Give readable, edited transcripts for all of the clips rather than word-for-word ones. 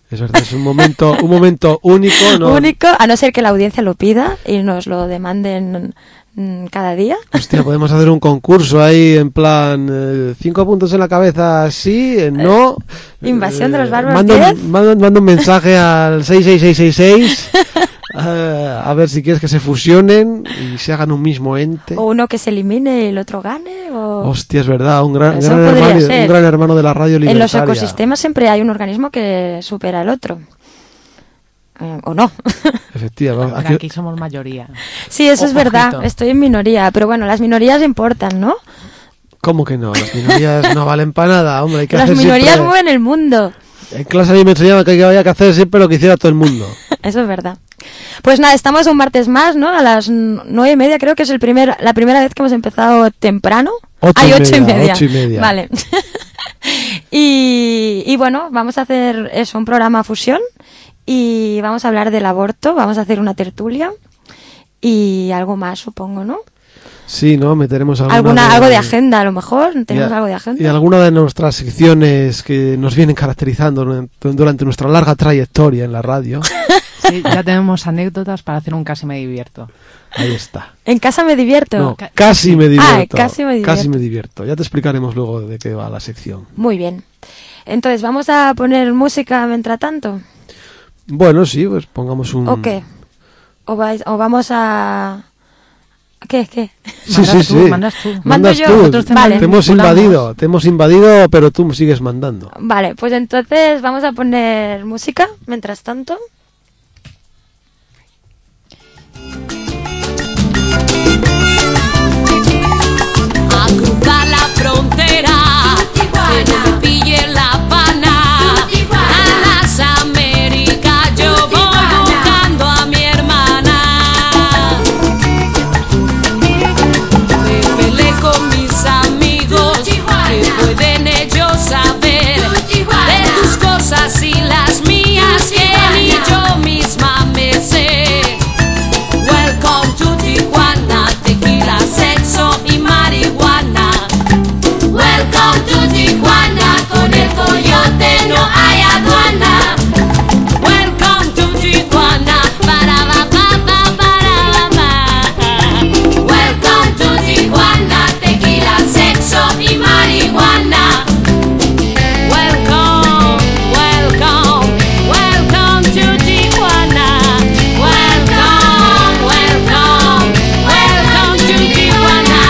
Es verdad, es un momento único, ¿no? Único, a no ser que la audiencia lo pida y nos lo demanden cada día. Hostia, podemos hacer un concurso ahí en plan 5 puntos en la cabeza, sí, no. Invasión de los bárbaros 10. Manda un mensaje al 66666 a ver si quieres que se fusionen y se hagan un mismo ente. O uno que se elimine y el otro gane. Hostia, es verdad, un gran hermano de la radio libertaria. En los ecosistemas siempre hay un organismo que supera al otro. ¿O no? Efectivamente. Aquí somos mayoría. Sí, eso es verdad. Estoy en minoría. Pero bueno, las minorías importan, ¿no? ¿Cómo que no? Las minorías no valen para nada, hombre. Hay que las hacer minorías siempre... mueven el mundo. En clase a mí me enseñaban que había que hacer siempre lo que hiciera todo el mundo. Eso es verdad. Pues nada, estamos un martes más, ¿no? A las 9:30, creo que es la primera vez que hemos empezado temprano. 8:30. Vale. y bueno, vamos a hacer eso, un programa fusión. Y vamos a hablar del aborto, vamos a hacer una tertulia y algo más, supongo, ¿no? Sí, ¿no? Meteremos algo de agenda, a lo mejor. Tenemos algo de agenda. Y alguna de nuestras secciones que nos vienen caracterizando durante nuestra larga trayectoria en la radio. Sí, ya tenemos anécdotas para hacer un Casi me divierto. Ahí está. ¿En casa me divierto? No, casi me divierto. Casi me divierto. Casi me divierto. Ya te explicaremos luego de qué va la sección. Muy bien. Entonces, ¿vamos a poner música mientras tanto? Bueno, sí, pues pongamos un... ¿O qué? ¿O vamos a...? ¿Qué? Sí. Mandas tú. Mando yo. Vale. Te hemos invadido, pero tú sigues mandando. Vale, pues entonces vamos a poner música mientras tanto. A cruzar la frontera, que no me pille la pana. A las Américas yo voy buscando a mi hermana. Me peleé con mis amigos, que pueden ellos saber de tus cosas y las mías, que ni yo misma me sé. Welcome to Tijuana, tequila, sexo y marihuana. Welcome to Tijuana, con el coyote no hay aduana. Welcome to Tijuana, para Welcome to Tijuana, tequila, sexo y marihuana. Welcome to Tijuana. Welcome to Tijuana.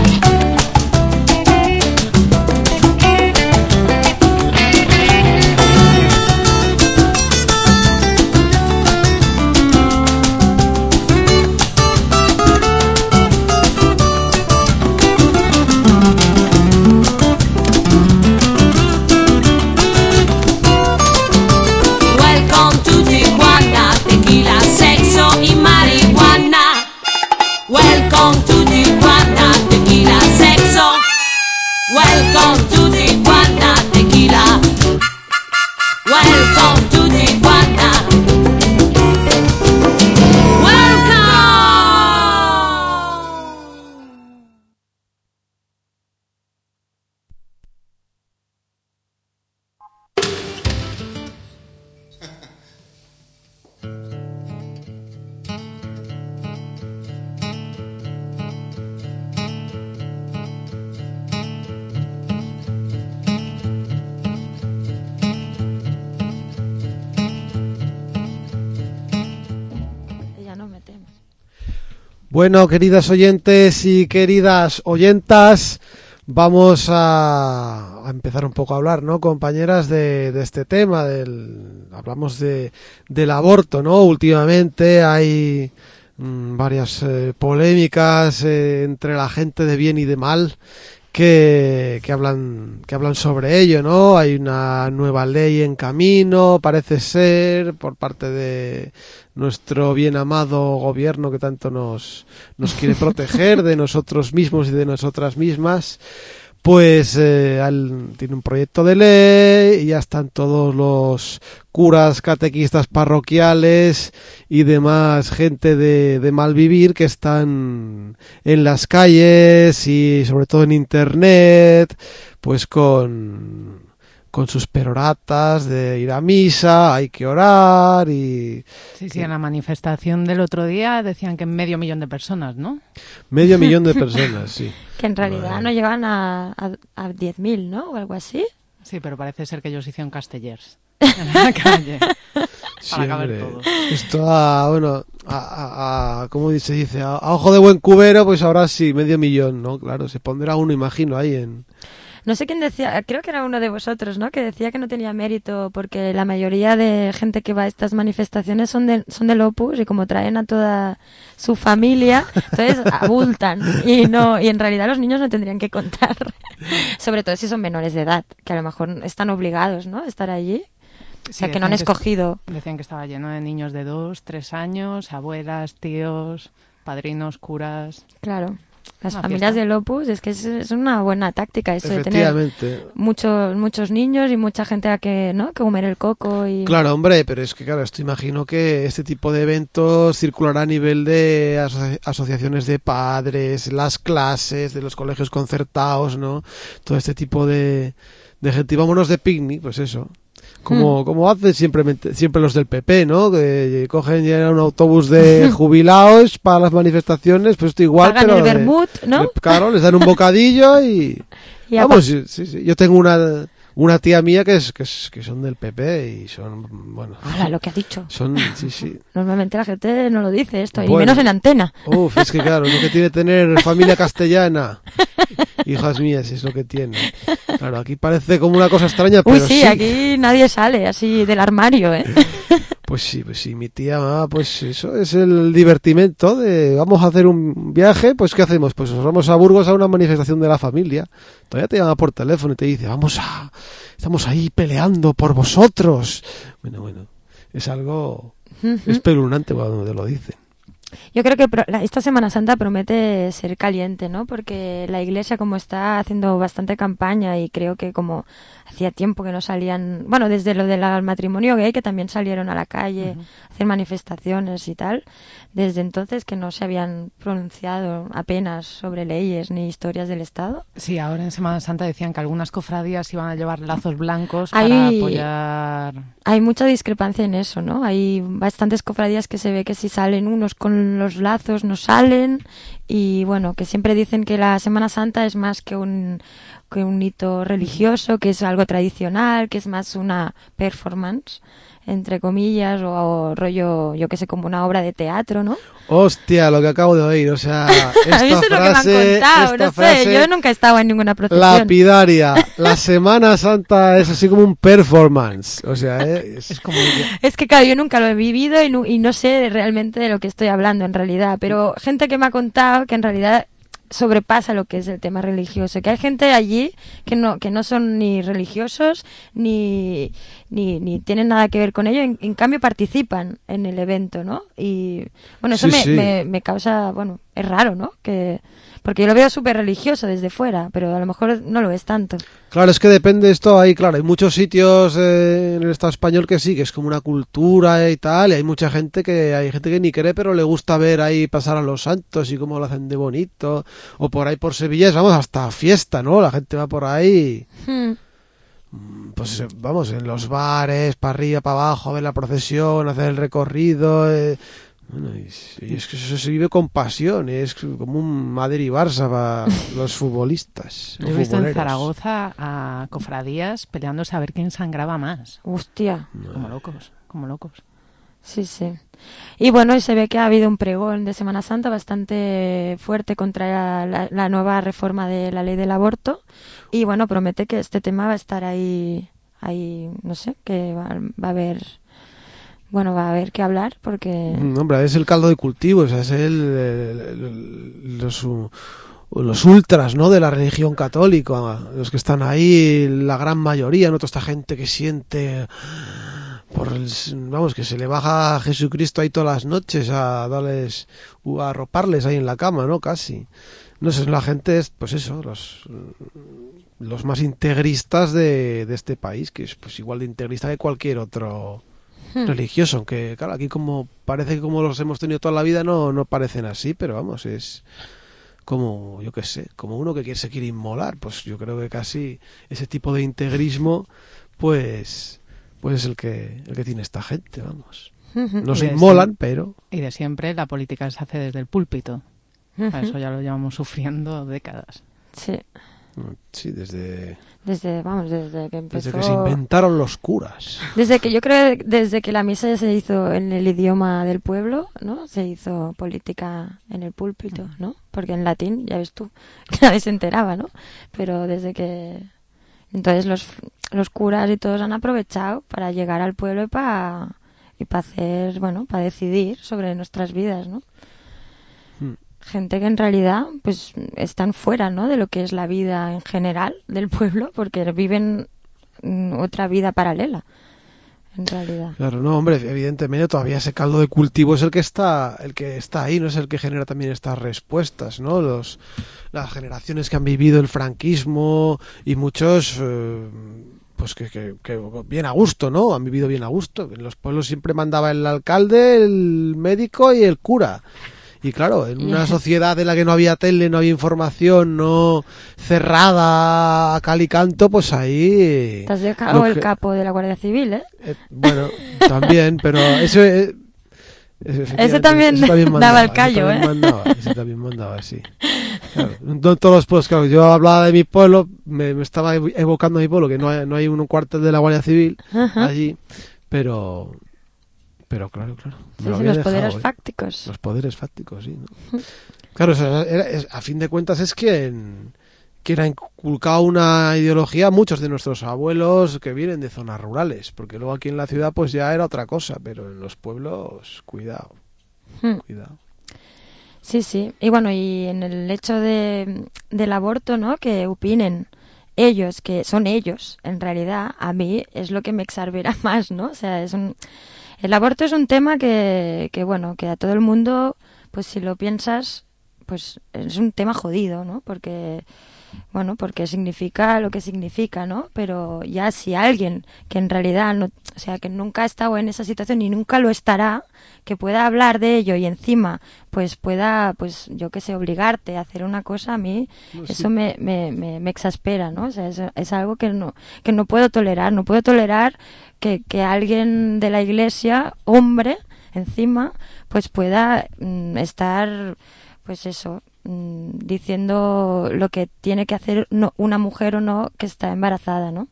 Welcome to Tijuana, tequila, sexo y marihuana. Welcome to Tijuana, tequila, sexo. Welcome to Tijuana, tequila. Welcome to Tijuana. Welcome. Ya nos metemos. Bueno, queridas oyentes y queridas oyentas, vamos a empezar un poco a hablar, ¿no, compañeras, de este tema? Hablamos del aborto, ¿no? Últimamente hay varias polémicas entre la gente de bien y de mal que hablan sobre ello, ¿no? Hay una nueva ley en camino, parece ser, por parte de nuestro bien amado gobierno que tanto nos quiere proteger de nosotros mismos y de nosotras mismas. Pues tiene un proyecto de ley y ya están todos los curas, catequistas parroquiales y demás gente de mal vivir que están en las calles y sobre todo en internet, pues con con sus peroratas de ir a misa, hay que orar y... Sí, en la manifestación del otro día decían que 500.000 de personas, ¿no? 500.000 de personas, sí. Que en realidad no llegan a 10.000, ¿no? O algo así. Sí, pero parece ser que ellos hicieron castellers en la calle. Para caber todo. Esto ¿cómo se dice? A ojo de buen cubero, pues ahora sí, 500.000, ¿no? Claro, se pondrá uno, imagino, ahí en... No sé quién decía, creo que era uno de vosotros, ¿no? Que decía que no tenía mérito porque la mayoría de gente que va a estas manifestaciones son del Opus y como traen a toda su familia, entonces abultan y en realidad los niños no tendrían que contar, sobre todo si son menores de edad, que a lo mejor están obligados, ¿no? A estar allí. O sea, que no han escogido. Decían que estaba lleno de niños de 2, 3 años, abuelas, tíos, padrinos, curas. Claro. Las familias del Opus, es que es una buena táctica eso de tener muchos niños y mucha gente a que comer el coco y... Claro, hombre, pero es que claro, esto imagino que este tipo de eventos circulará a nivel de asociaciones de padres, las clases de los colegios concertados, ¿no? Todo este tipo de gente. Y vámonos de picnic, pues eso. Como hacen siempre los del PP, ¿no? Que cogen ya un autobús de jubilados para las manifestaciones, pues esto igual, pagan pero el vermut, ¿no? Claro, les dan un bocadillo y vamos, sí. Yo tengo una tía mía que son del PP y son, bueno... Ahora, lo que ha dicho. Sí. Normalmente la gente no lo dice esto, y menos en antena. Es que claro, lo que tiene tener familia castellana. Hijas mías, es lo que tiene. Claro, aquí parece como una cosa extraña, pero sí, aquí nadie sale así del armario, ¿eh? Pues sí, mi tía, pues eso es el divertimento de vamos a hacer un viaje, pues ¿qué hacemos? Pues nos vamos a Burgos a una manifestación de la familia. Todavía te llama por teléfono y te dice, estamos ahí peleando por vosotros. Bueno, es algo espeluznante cuando te lo dicen. Yo creo que esta Semana Santa promete ser caliente, ¿no? Porque la Iglesia como está haciendo bastante campaña y creo que como hacía tiempo que no salían, bueno, desde lo del matrimonio gay, que también salieron a la calle a hacer manifestaciones y tal, desde entonces que no se habían pronunciado apenas sobre leyes ni historias del Estado. Sí, ahora en Semana Santa decían que algunas cofradías iban a llevar lazos blancos para apoyar... Hay mucha discrepancia en eso, ¿no? Hay bastantes cofradías que se ve que si salen unos con los lazos no salen y bueno, que siempre dicen que la Semana Santa es más que un hito religioso, que es algo tradicional, que es más una performance, entre comillas, o rollo, yo que sé, como una obra de teatro, ¿no? Hostia, lo que acabo de oír, o sea, a mí eso es lo que me han contado, no sé, yo nunca he estado en ninguna procesión. Lapidaria, la Semana Santa es así como un performance, o sea, es como... Es que claro, yo nunca lo he vivido y no sé realmente de lo que estoy hablando en realidad, pero gente que me ha contado que en realidad sobrepasa lo que es el tema religioso, que hay gente allí que no son ni religiosos ni tienen nada que ver con ello, en cambio participan en el evento, ¿no? Y bueno, eso me causa, bueno, es raro, ¿no? Porque yo lo veo súper religioso desde fuera, pero a lo mejor no lo es tanto. Claro, es que depende esto ahí, claro, hay muchos sitios en el Estado español que sí, que es como una cultura y tal, y hay mucha gente hay gente que ni cree, pero le gusta ver ahí pasar a los santos y cómo lo hacen de bonito, o por ahí por Sevilla, vamos, hasta fiesta, ¿no? La gente va por ahí, pues vamos, en los bares, para arriba, para abajo, a ver la procesión, hacer el recorrido, bueno, y es que eso se vive con pasión, es como un Madrid y Barça para los futbolistas. Yo he visto en Zaragoza a cofradías peleándose a ver quién sangraba más. Hostia. Como locos. Sí. Y bueno, y se ve que ha habido un pregón de Semana Santa bastante fuerte contra la nueva reforma de la ley del aborto. Y bueno, promete que este tema va a estar ahí no sé, que va a haber... Bueno, va a haber que hablar porque... Hombre, es el caldo de cultivo, o sea, es los ultras, ¿no?, de la religión católica, los que están ahí, la gran mayoría, ¿no?, toda esta gente que siente... vamos, que se le baja a Jesucristo ahí todas las noches a arroparles ahí en la cama, ¿no?, casi. No sé, la gente es, pues eso, los más integristas de este país, que es pues igual de integrista que cualquier otro... religioso, aunque claro, aquí como parece que como los hemos tenido toda la vida no parecen así, pero vamos, es como, yo qué sé, como uno que se quiere inmolar. Pues yo creo que casi ese tipo de integrismo, pues es el que tiene esta gente, vamos. No se inmolan, pero... Y de siempre la política se hace desde el púlpito. Eso ya lo llevamos sufriendo décadas. Sí. Sí, desde que empezó... Desde que se inventaron los curas. Desde que la misa se hizo en el idioma del pueblo, ¿no? Se hizo política en el púlpito, ¿no? Porque en latín, ya ves tú, nadie se enteraba, ¿no? Pero desde que... Entonces los curas y todos han aprovechado para llegar al pueblo y para hacer, bueno, para decidir sobre nuestras vidas, ¿no? Gente que en realidad pues están fuera, ¿no?, de lo que es la vida en general del pueblo, porque viven otra vida paralela, en realidad. Claro, no, hombre, evidentemente todavía ese caldo de cultivo es el que está ahí, no es el que genera también estas respuestas, ¿no? Las generaciones que han vivido el franquismo y muchos pues que bien a gusto, ¿no? Han vivido bien a gusto. En los pueblos siempre mandaba el alcalde, el médico y el cura. Y claro, en una sociedad en la que no había tele, no había información, no cerrada a cal y canto, pues ahí... Te has dejado el capo de la Guardia Civil, ¿eh? Bueno, también, pero eso... Ese también daba el callo, Ese también mandaba, sí. Claro, no todos los pueblos, claro, yo hablaba de mi pueblo, me estaba evocando a mi pueblo, que no hay un cuartel de la Guardia Civil allí, pero claro. Sí, los poderes fácticos. Los poderes fácticos, sí, ¿no? Claro, a fin de cuentas es quien ha inculcado una ideología a muchos de nuestros abuelos que vienen de zonas rurales, porque luego aquí en la ciudad pues ya era otra cosa, pero en los pueblos, cuidado. Sí. Y bueno, y en el hecho del aborto, ¿no?, que opinen ellos, que son ellos, en realidad, a mí es lo que me exaspera más, ¿no? O sea, el aborto es un tema que bueno, que a todo el mundo, pues si lo piensas, pues es un tema jodido, ¿no? Porque significa lo que significa, ¿no? Pero ya si alguien que en realidad no, o sea, que nunca ha estado en esa situación y nunca lo estará, que pueda hablar de ello y encima pues pueda, pues yo qué sé, obligarte a hacer una cosa, a mí eso me exaspera, ¿no? O sea, es algo que no puedo tolerar. No puedo tolerar que alguien de la iglesia, hombre, encima, pues pueda estar, pues eso, diciendo lo que tiene que hacer una mujer o no que está embarazada, ¿no?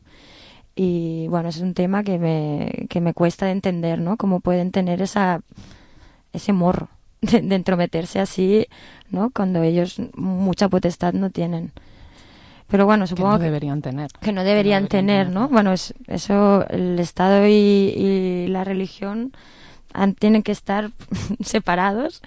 Y bueno, es un tema que me cuesta de entender, ¿no? Cómo pueden tener ese morro de entrometerse así, ¿no? Cuando ellos mucha potestad no tienen. Pero bueno, supongo que no deberían tener. Que no deberían tener, ¿no? Bueno, eso, el Estado y la religión tienen que estar separados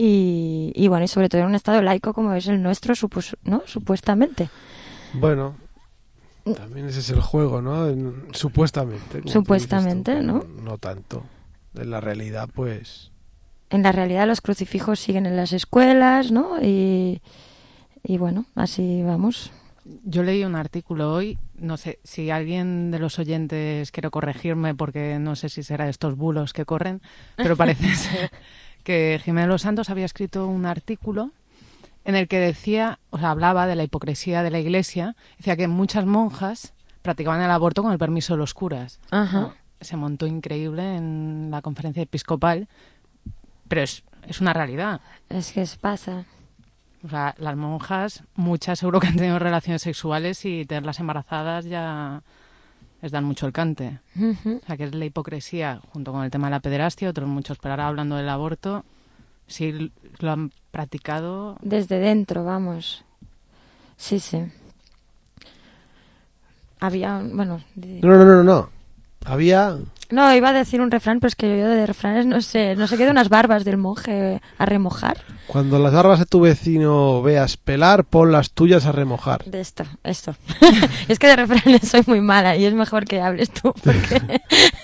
y bueno, y sobre todo en un Estado laico como es el nuestro, ¿no? Supuestamente. Bueno, también ese es el juego, ¿no? Supuestamente. Supuestamente, tú, ¿no? No tanto. En la realidad, pues... En la realidad los crucifijos siguen en las escuelas, ¿no? Y bueno, así vamos. Yo leí un artículo hoy, no sé si alguien de los oyentes quiere corregirme porque no sé si será estos bulos que corren, pero parece ser que Jimena Los Santos había escrito un artículo en el que decía, o sea, hablaba de la hipocresía de la Iglesia, decía que muchas monjas practicaban el aborto con el permiso de los curas. Ajá. ¿No? Se montó increíble en la conferencia episcopal, pero es una realidad. Es que pasa. O sea, las monjas, muchas seguro que han tenido relaciones sexuales y tenerlas embarazadas ya les dan mucho el cante. O sea, que es la hipocresía, junto con el tema de la pederastia, otros muchos, pero ahora hablando del aborto, sí lo han practicado. Desde dentro, vamos. Sí. Había, bueno... No. Había... No, iba a decir un refrán, pero es que yo de refranes no sé qué de unas barbas del monje a remojar. Cuando las barbas de tu vecino veas pelar, pon las tuyas a remojar. De esto. Es que de refranes soy muy mala y es mejor que hables tú, porque...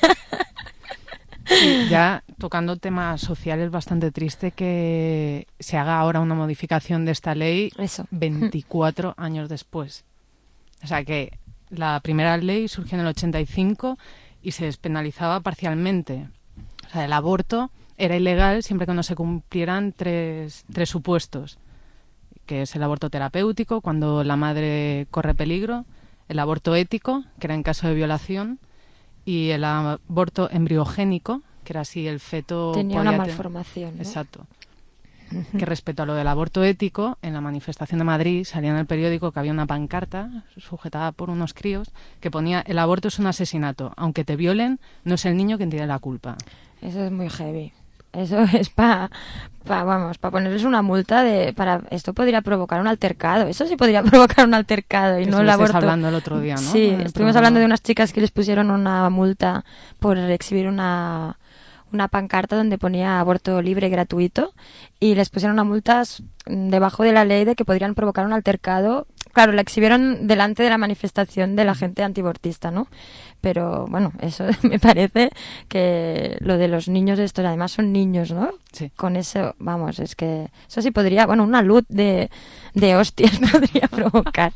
Sí, ya tocando temas sociales, bastante triste que se haga ahora una modificación de esta ley 24 años después. O sea que la primera ley surgió en el 85 y se despenalizaba parcialmente. O sea, el aborto era ilegal siempre que no se cumplieran tres supuestos. que es el aborto terapéutico, cuando la madre corre peligro, el aborto ético, que era en caso de violación, y el aborto embriogénico, que era si el feto tenía podía una malformación, ¿no? Exacto. Que respecto a lo del aborto ético, en la manifestación de Madrid salía en el periódico que había una pancarta sujetada por unos críos que ponía: el aborto es un asesinato, aunque te violen, no es el niño quien tiene la culpa. Eso es muy heavy. Eso es para ponerles una multa esto podría provocar un altercado. Eso sí podría provocar un altercado y Que no el aborto. Hablando el otro día, ¿no? Sí, estuvimos hablando de unas chicas que les pusieron una multa por exhibir una pancarta donde ponía aborto libre y gratuito, y les pusieron una multa debajo de la ley de que podrían provocar un altercado. Claro, la exhibieron delante de la manifestación de la gente antiabortista, ¿no? Pero bueno, eso me parece que lo de los niños estos, además son niños, ¿no? Sí. Con eso, vamos, es que eso sí podría, bueno, una luz de hostias podría provocar.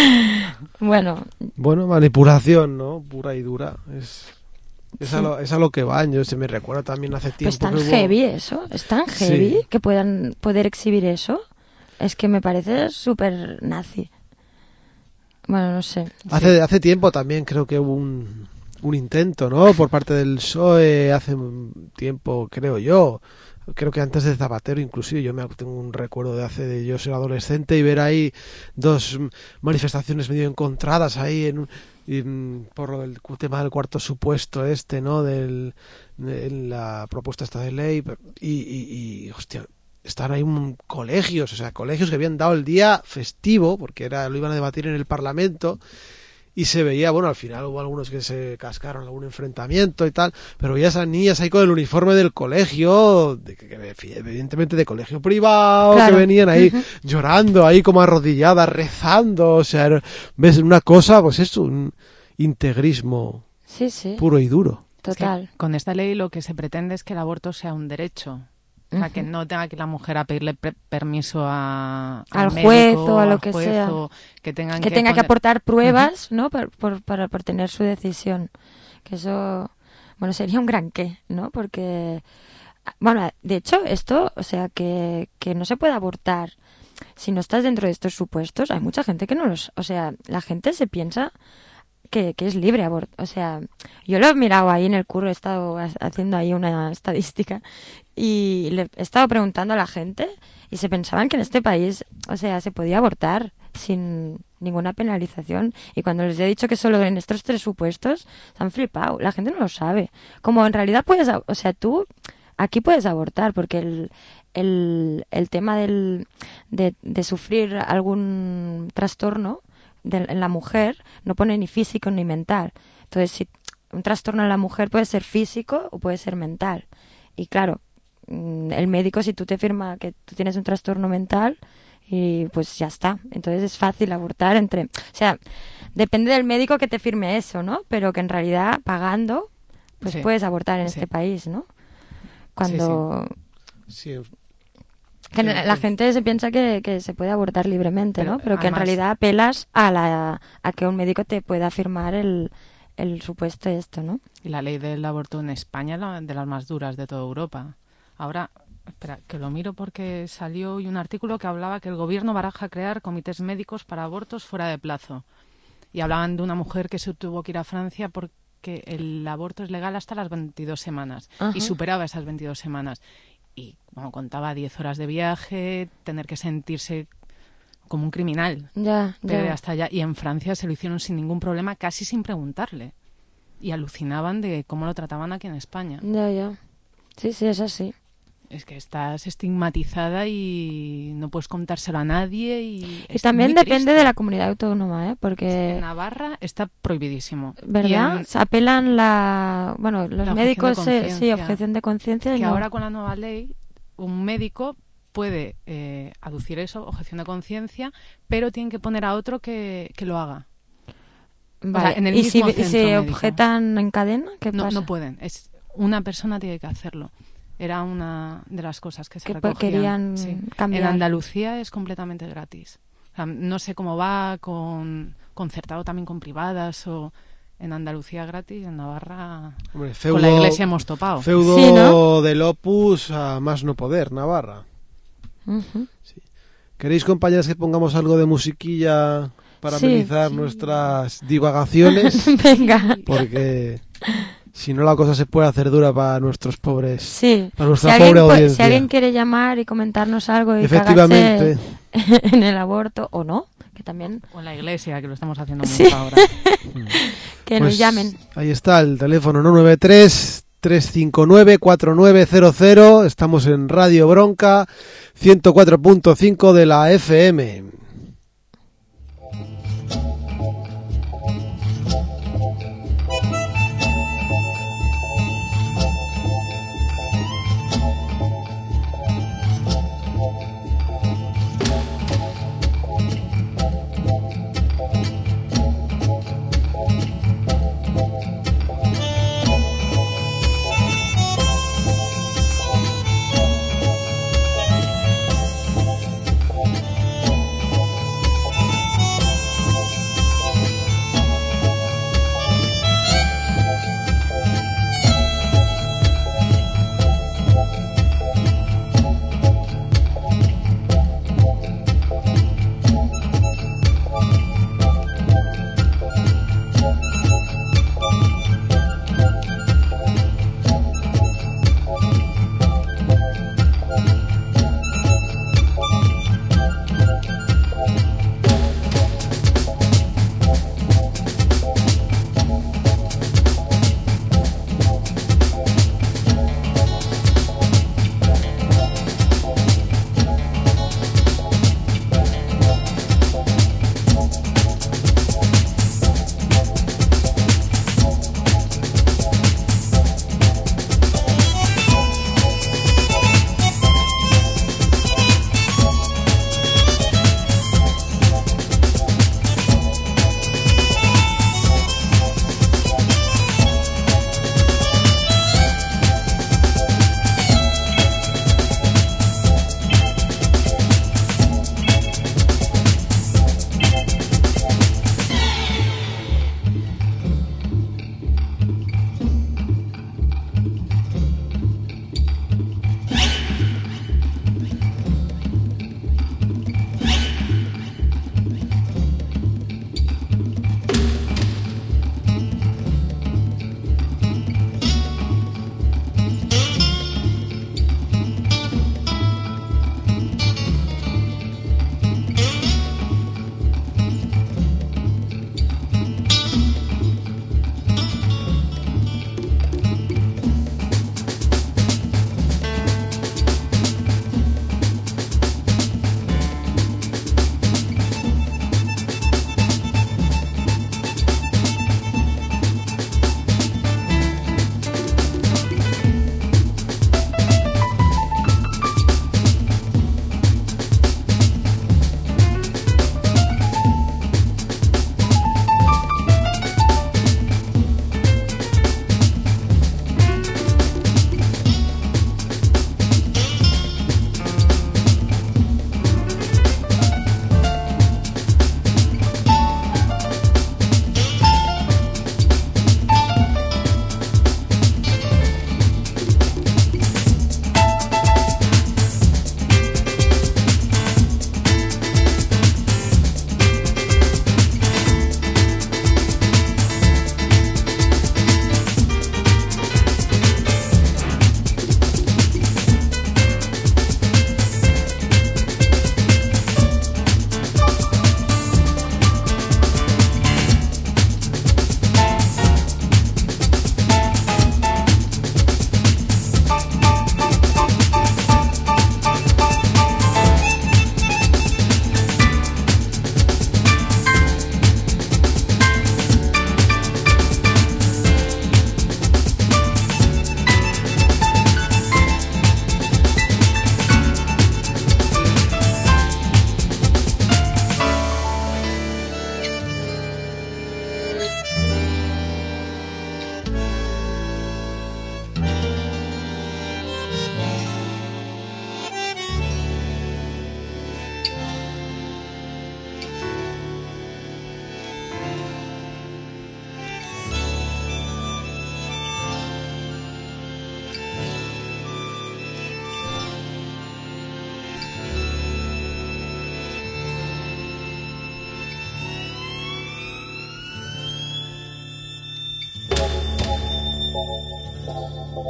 Bueno, manipulación, ¿no? Pura y dura. Es a lo que van. Yo se me recuerda también hace tiempo. Pues tan heavy eso, es tan heavy que puedan poder exhibir eso. Es que me parece súper nazi. Bueno, no sé. Hace tiempo también creo que hubo un intento, ¿no? Por parte del PSOE, hace un tiempo, creo yo. Creo que antes de Zapatero, inclusive, tengo un recuerdo de yo ser adolescente y ver ahí dos manifestaciones medio encontradas ahí por el tema del cuarto supuesto ¿no? En la propuesta esta de ley y hostia, están ahí colegios que habían dado el día festivo porque lo iban a debatir en el Parlamento. Y se veía, al final hubo algunos que se cascaron algún enfrentamiento y tal, pero veía a esas niñas ahí con el uniforme del colegio, evidentemente de colegio privado, claro, que venían ahí llorando, ahí como arrodilladas, rezando, ves una cosa, pues es un integrismo puro y duro. Total. Es que con esta ley lo que se pretende es que el aborto sea un derecho. O sea, que no tenga que la mujer a pedirle permiso al juez médico, o a lo que sea. Que tenga que aportar pruebas, ¿no? Por tener su decisión. Que eso, sería un gran qué, ¿no? Porque, de hecho, esto, que no se puede abortar si no estás dentro de estos supuestos. Hay mucha gente que no la gente se piensa que es libre aborto. Yo lo he mirado ahí en el curro, he estado haciendo ahí una estadística y le he estado preguntando a la gente y se pensaban que en este país, se podía abortar sin ninguna penalización, y cuando les he dicho que solo en estos 3 supuestos, se han flipado. La gente no lo sabe. Como en realidad tú aquí puedes abortar, porque el tema de sufrir algún trastorno en la mujer no pone ni físico ni mental. Entonces, si un trastorno en la mujer puede ser físico o puede ser mental. Y claro, el médico, si tú te firma que tú tienes un trastorno mental, y pues ya está. Entonces es fácil abortar depende del médico que te firme eso, ¿no? Pero que en realidad pagando, pues puedes abortar en este país, ¿no? Cuando... Sí. Que la gente se piensa que se puede abortar libremente, ¿no? Pero que en realidad apelas a que un médico te pueda firmar el supuesto esto, ¿no? Y la ley del aborto en España es de las más duras de toda Europa. Ahora, espera, que lo miro porque salió hoy un artículo que hablaba que el gobierno baraja crear comités médicos para abortos fuera de plazo. Y hablaban de una mujer que se tuvo que ir a Francia porque el aborto es legal hasta las 22 semanas. Ajá. Y superaba esas 22 semanas. Y contaba 10 horas de viaje, tener que sentirse como un criminal. Ya. Hasta allá. Y en Francia se lo hicieron sin ningún problema, casi sin preguntarle. Y alucinaban de cómo lo trataban aquí en España. Ya. Sí, es así. Es que estás estigmatizada y no puedes contárselo a nadie. Y también depende de la comunidad autónoma, ¿eh? Porque en Navarra está prohibidísimo. ¿Verdad? Se apelan los médicos, objeción de conciencia. Que ahora con la nueva ley, un médico puede aducir eso, objeción de conciencia, pero tienen que poner a otro que lo haga. Vale. En el ¿Y mismo si se objetan en cadena? ¿Qué pasa? No pueden. Una persona tiene que hacerlo. Era una de las cosas que se recogían. Querían cambiar. En Andalucía es completamente gratis. No sé cómo va concertado también con privadas o en Andalucía gratis, en Navarra con la Iglesia hemos topado. Feudo del Opus a más no poder, Navarra. Uh-huh. Sí. ¿Queréis, compañeras, que pongamos algo de musiquilla para Sí. amenizar nuestras divagaciones? Venga. Porque si no la cosa se puede hacer dura para nuestros pobres, Sí. para nuestra pobre Si audiencia. alguien quiere llamar y comentarnos algo y Efectivamente. cagarse en el aborto o no, que también O en la iglesia, que lo estamos haciendo Sí. mucho ahora. que Pues nos llamen. ahí está el teléfono 993-359-4900. Estamos en Radio Bronca 104.5 de la FM.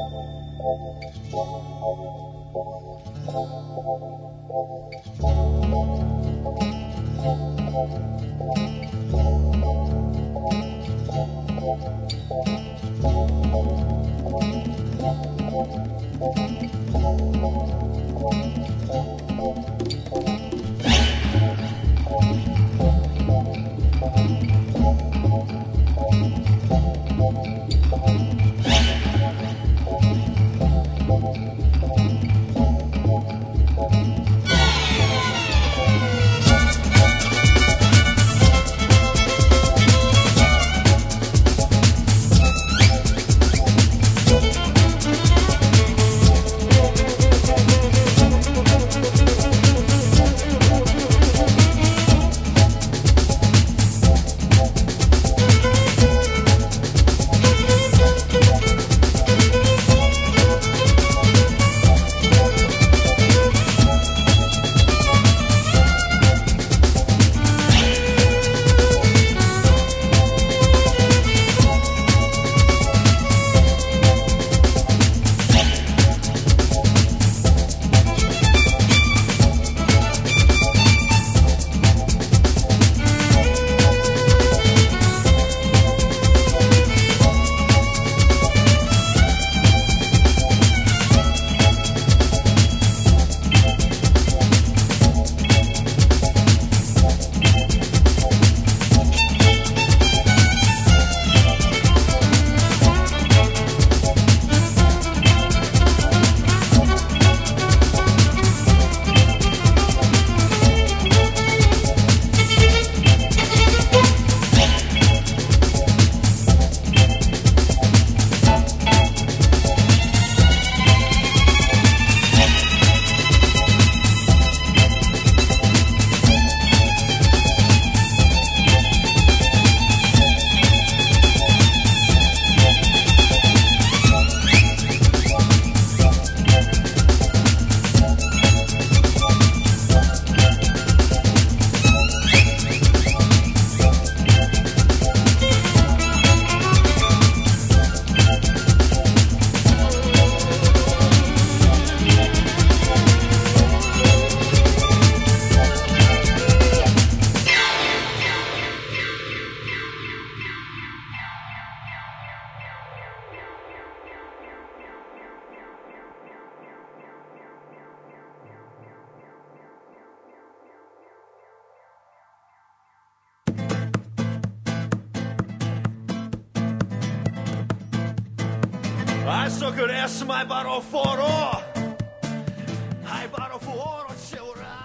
Så gräs mig bara foro. Hai bara foro cheura.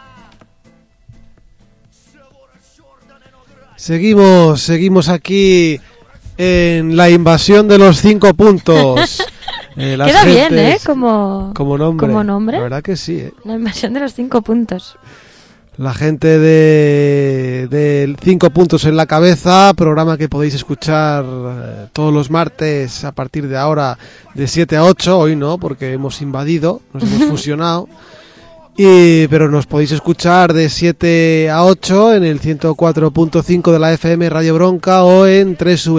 Seguimos aquí en la invasión de los 5 puntos. Queda bien, como nombre. La verdad que sí, La invasión de los 5 puntos. La gente de 5 puntos en la cabeza, programa que podéis escuchar todos los martes a partir de ahora de 7 a 8, hoy no, porque hemos invadido, nos hemos fusionado, pero nos podéis escuchar de 7 a 8 en el 104.5 de la FM Radio Bronca o en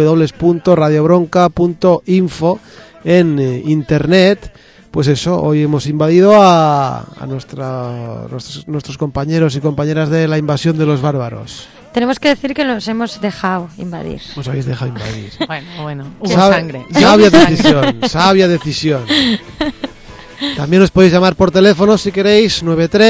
www.radiobronca.info en internet. Pues eso, hoy hemos invadido a nuestros compañeros y compañeras de la invasión de los bárbaros. Tenemos que decir que los hemos dejado invadir. Os habéis dejado invadir. Bueno, hubo sangre. Sabia decisión. También os podéis llamar por teléfono si queréis,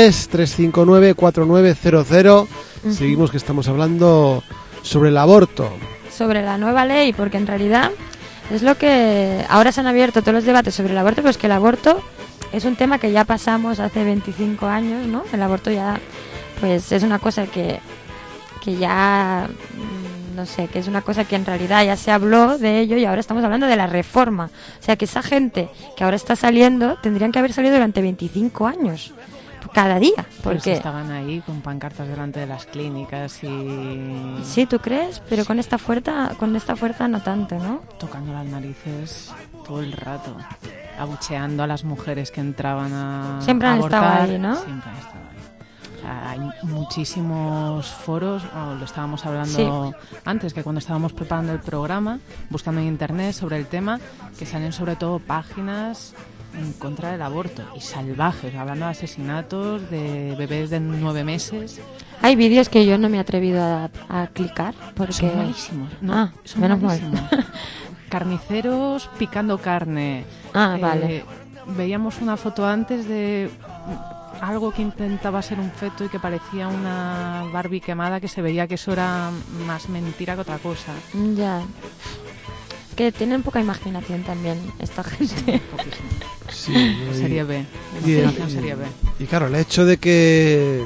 93-359-4900. Seguimos que estamos hablando sobre el aborto. Sobre la nueva ley, porque en realidad... es lo que ahora se han abierto todos los debates sobre el aborto, pero es que el aborto es un tema que ya pasamos hace 25 años, ¿no? El aborto ya, pues es una cosa que ya, no sé, que es una cosa que en realidad ya se habló de ello y ahora estamos hablando de la reforma. O sea, que esa gente que ahora está saliendo tendrían que haber salido durante 25 años. Cada día, porque estaban ahí con pancartas delante de las clínicas y... Sí, ¿tú crees? Pero con esta fuerza no tanto, ¿no? Tocando las narices todo el rato, abucheando a las mujeres que entraban a siempre han abortar. estado ahí, ¿no? Siempre han estado ahí. O hay muchísimos foros, lo estábamos hablando antes, que cuando estábamos preparando el programa, buscando en internet sobre el tema, que salen sobre todo páginas en contra del aborto y salvajes, hablando de asesinatos de bebés de 9 meses. Hay vídeos que yo no me he atrevido a clicar porque Son malísimos. No, son menos malísimos. Carniceros picando carne. Vale. Veíamos una foto antes de algo que intentaba ser un feto y que parecía una Barbie quemada, que se veía que eso era más mentira que otra cosa. Ya. Que tienen poca imaginación también esta gente. Sí, Serie B. Imaginación serie B. Y claro, el hecho de que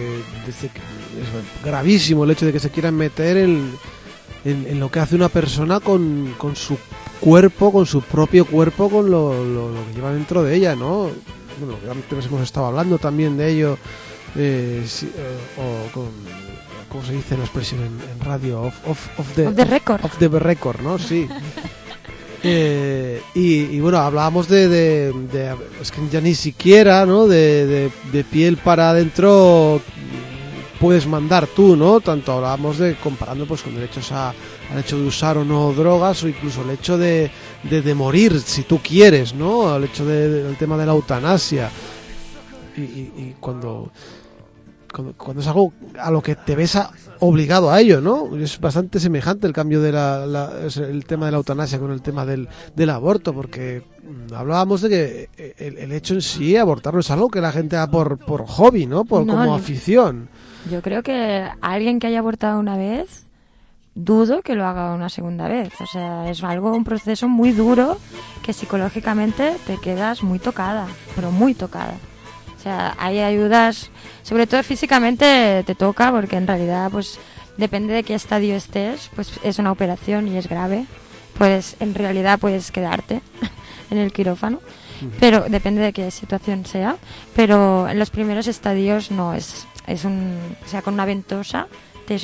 es gravísimo el hecho de que se quieran meter en lo que hace una persona con su cuerpo, con su propio cuerpo, con lo que lleva dentro de ella, ¿no? Bueno, antes hemos estado hablando también de ello, ¿cómo se dice la expresión en radio? Off the record. Off the record, ¿no? Sí. Y bueno, hablábamos de es que ya ni siquiera, ¿no? De piel para adentro puedes mandar tú, ¿no? Tanto hablábamos de comparando pues con derechos al hecho de usar o no drogas, o incluso el hecho de morir si tú quieres, ¿no? El hecho del tema de la eutanasia. Y cuando es algo a lo que te ves obligado a ello, ¿no? Es bastante semejante el cambio de el tema de la eutanasia con el tema del aborto, porque hablábamos de que el hecho en sí, abortar no es algo que la gente haga por hobby, ¿no? Como afición. Yo creo que alguien que haya abortado una vez, dudo que lo haga una segunda vez. O sea, es un proceso muy duro que psicológicamente te quedas muy tocada, pero muy tocada. O sea, hay ayudas, sobre todo físicamente te toca, porque en realidad, pues, depende de qué estadio estés, pues es una operación y es grave. Pues en realidad puedes quedarte en el quirófano, pero depende de qué situación sea. Pero en los primeros estadios no, o sea, con una ventosa te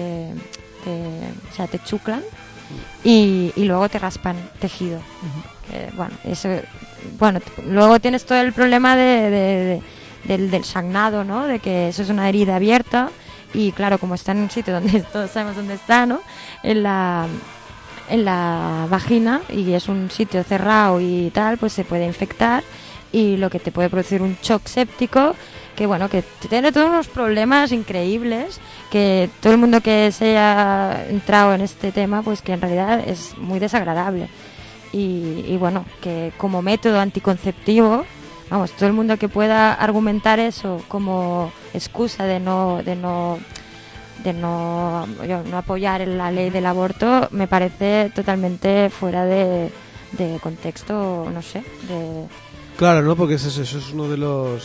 chuclan y luego te raspan tejido. Luego tienes todo el problema del sangrado, ¿no? De que eso es una herida abierta y claro, como está en un sitio donde todos sabemos dónde está, ¿no? En la vagina, y es un sitio cerrado y tal, pues se puede infectar, y lo que te puede producir un shock séptico que tiene todos unos problemas increíbles, que todo el mundo que se haya entrado en este tema, pues que en realidad es muy desagradable. Y bueno, que como método anticonceptivo, vamos, todo el mundo que pueda argumentar eso como excusa de no apoyar la ley del aborto, me parece totalmente fuera de contexto, no sé. Claro, ¿no? Porque eso es uno de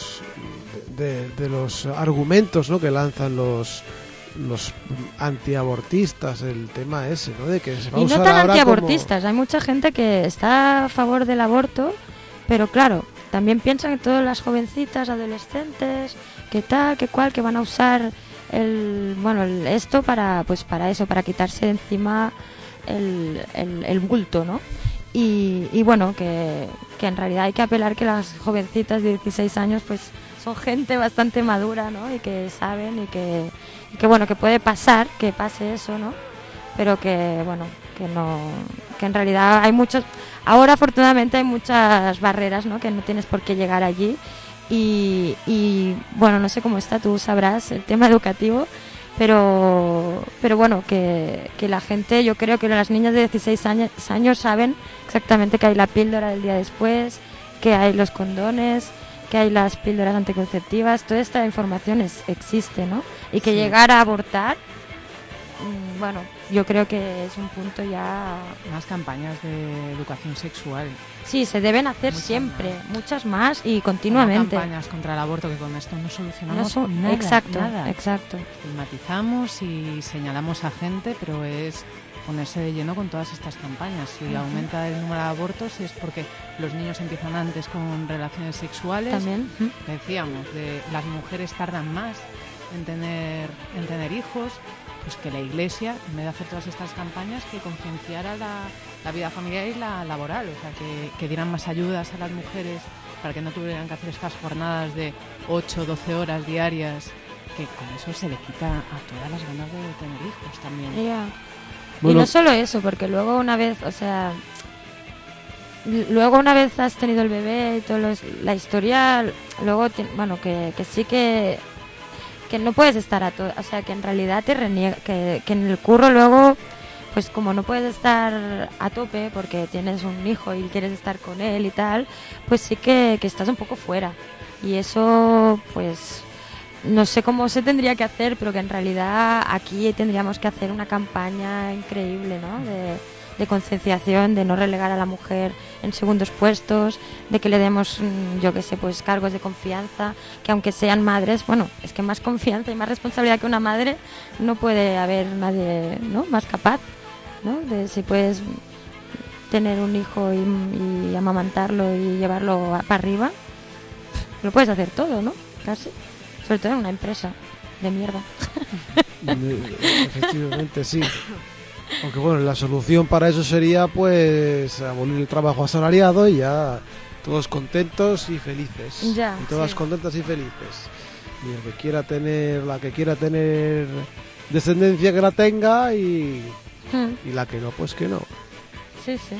los argumentos, ¿no? Que lanzan los antiabortistas, el tema ese, ¿no? De que se va a usar no tan ahora antiabortistas, hay mucha gente que está a favor del aborto, pero claro, también piensan que todas las jovencitas, adolescentes, que tal, que cual, que van a usar esto para eso, para quitarse de encima el bulto, ¿no? Y bueno, que en realidad hay que apelar que las jovencitas de 16 años pues son gente bastante madura, ¿no? Y que saben y que puede pasar, que pase eso, ¿no? Pero que en realidad hay ahora afortunadamente hay muchas barreras, ¿no? Que no tienes por qué llegar allí y bueno, no sé cómo está, tú sabrás el tema educativo, pero bueno, que la gente, yo creo que las niñas de 16 años saben exactamente que hay la píldora del día después, que hay los condones, que hay las píldoras anticonceptivas, toda esta información existe, ¿no? Y que llegar a abortar, bueno, yo creo que es un punto ya... Más campañas de educación sexual. Sí, se deben hacer muchas más y continuamente. No campañas contra el aborto, que con esto no solucionamos nada. Exacto, nada. Exacto. Estigmatizamos y señalamos a gente, pero es ponerse de lleno con todas estas campañas. Si aumenta el número de abortos es porque los niños empiezan antes con relaciones sexuales. También. Decíamos, las mujeres tardan más en tener hijos, pues que la Iglesia, en vez de hacer todas estas campañas, que concienciara la vida familiar y la laboral, o sea, que dieran más ayudas a las mujeres para que no tuvieran que hacer estas jornadas de 8 o 12 horas diarias que con eso se le quita a todas las ganas de tener hijos también. Ya. Bueno. Y no solo eso, porque luego una vez, o sea, luego una vez has tenido el bebé y todo la historia, luego, bueno, que sí que no puedes estar a todo, o sea, que en realidad te reniega, que en el curro luego, pues como no puedes estar a tope porque tienes un hijo y quieres estar con él y tal, pues sí que estás un poco fuera. Y eso, pues, no sé cómo se tendría que hacer, pero que en realidad aquí tendríamos que hacer una campaña increíble, ¿no? De concienciación, de no relegar a la mujer en segundos puestos, de que le demos, yo qué sé, pues cargos de confianza, que aunque sean madres, bueno, es que más confianza y más responsabilidad que una madre no puede haber nadie, ¿no?, más capaz, ¿no?, de si puedes tener un hijo y amamantarlo y llevarlo para arriba, lo puedes hacer todo, ¿no?, casi, sobre todo en una empresa de mierda. Efectivamente, sí. Aunque bueno, la solución para eso sería pues abolir el trabajo asalariado y ya todos contentos y felices. Ya, y todas sí. contentas y felices. Y el que quiera tener, la que quiera tener descendencia que la tenga y la que no, pues que no. Sí, sí.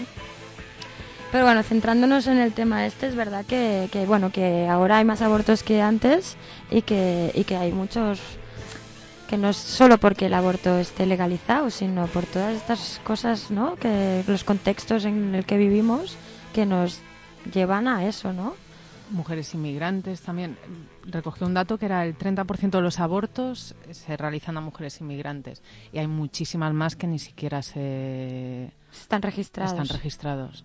Pero bueno, centrándonos en el tema este, es verdad que bueno, que ahora hay más abortos que antes y que hay muchos, que no es solo porque el aborto esté legalizado, sino por todas estas cosas, ¿no?, que los contextos en el que vivimos que nos llevan a eso, ¿no? Mujeres inmigrantes también. Recogió un dato que era el 30% de los abortos se realizan a mujeres inmigrantes y hay muchísimas más que ni siquiera Están registrados.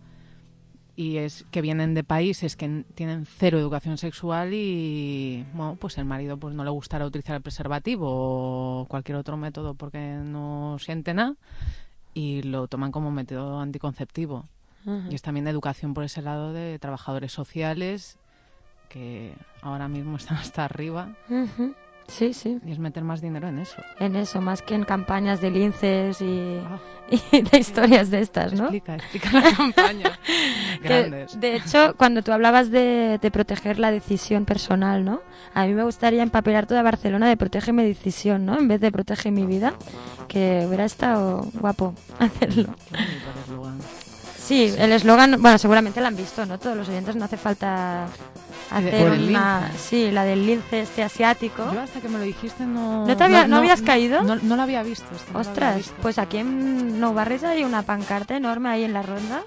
Y es que vienen de países que tienen cero educación sexual y, bueno, pues el marido pues no le gustará utilizar el preservativo o cualquier otro método porque no siente nada y lo toman como método anticonceptivo. Uh-huh. Y es también educación por ese lado de trabajadores sociales que ahora mismo están hasta arriba. Uh-huh. Sí, sí. Y es meter más dinero en eso. En eso, más que en campañas de linces y de historias de estas, ¿no? Explica la campaña. Grandes. De hecho, cuando tú hablabas de proteger la decisión personal, ¿no? A mí me gustaría empapelar toda Barcelona de protege mi decisión, ¿no? En vez de protege mi vida, que hubiera estado guapo hacerlo. Qué bonito el eslogan. Sí, el eslogan, bueno, seguramente lo han visto, ¿no? Todos los oyentes, no hace falta hacer Por el una... lince. Sí, la del lince este asiático. Yo hasta que me lo dijiste no... ¿No habías caído? No lo había visto. No lo había Ostras, visto. pues aquí en Nou Barris hay una pancarta enorme ahí en la ronda.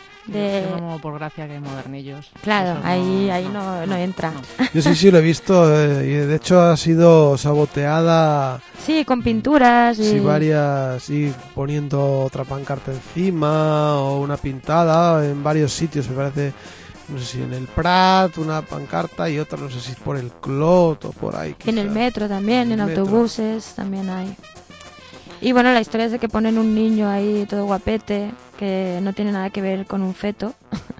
Yo como por gracia que hay modernillos. Claro, Esos ahí no entra. Yo sí lo he visto y de hecho ha sido saboteada. Sí, con pinturas y... Sí, varias, y poniendo otra pancarta encima o una pintada en varios sitios, me parece, no sé si en el Prat una pancarta y otra no sé si por el Clot o por ahí. En el quizá. metro también, en el metro. autobuses también hay. Y bueno, la historia es de que ponen un niño ahí todo guapete, que no tiene nada que ver con un feto.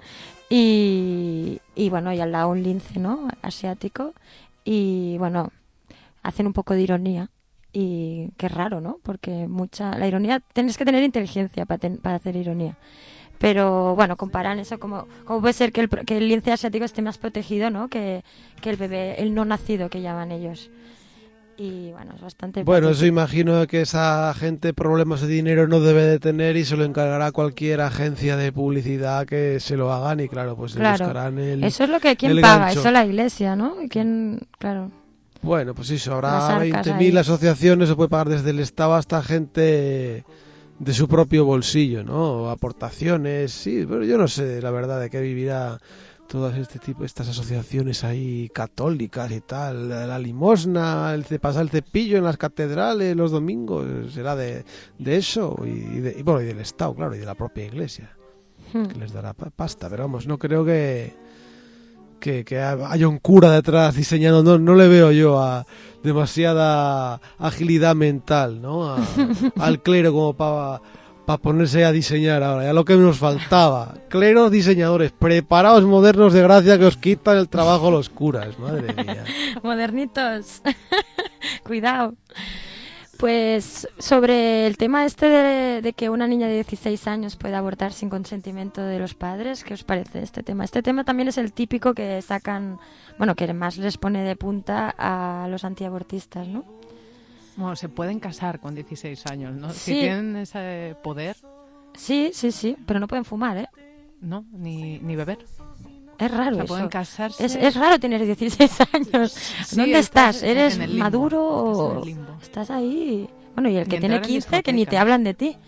y bueno, y al lado un lince, ¿no?, asiático. Y bueno, hacen un poco de ironía. Y qué raro, ¿no? Porque la ironía, tienes que tener inteligencia para hacer ironía. Pero bueno, comparan eso como puede ser que el lince asiático esté más protegido, ¿no?, que el bebé, el no nacido que llaman ellos. Y bueno, es bastante... Bueno, patético. eso imagino que esa gente problemas de dinero no debe de tener y se lo encargará cualquier agencia de publicidad que se lo hagan y claro, pues le buscarán eso es lo que... ¿Quién el paga? gancho. Eso la iglesia, ¿no? ¿Quién? Claro. Bueno, pues eso, Las habrá arcas 20.000 ahí. asociaciones, se puede pagar desde el Estado hasta gente de su propio bolsillo, ¿no? Aportaciones, sí, pero yo no sé la verdad de qué vivirá todas estas asociaciones ahí católicas y tal, la limosna, pasar el cepillo en las catedrales los domingos, será de eso y del Estado, claro, y de la propia iglesia, que les dará pasta, pero vamos, no creo que haya un cura detrás diseñando, no le veo yo a demasiada agilidad mental, ¿no? Al clero como para ponerse a diseñar ahora, ya lo que nos faltaba. Cleros diseñadores, preparaos modernos de gracia que os quitan el trabajo los curas, madre mía. Modernitos. Cuidado. Pues sobre el tema este de que una niña de 16 años pueda abortar sin consentimiento de los padres, ¿qué os parece este tema? Este tema también es el típico que sacan, bueno, que más les pone de punta a los antiabortistas, ¿no? Bueno, se pueden casar con 16 años, ¿no? Sí. Si tienen ese poder, Sí, pero no pueden fumar, ¿eh? no, ni beber. Es raro O sea, eso. pueden casarse. Es raro tener 16 años. Sí, ¿Dónde estás? en ¿Eres el limbo. maduro Estás en o el limbo. estás ahí? Bueno, y el que Ni tiene entrar en 15 que ni te discotecas. hablan de ti.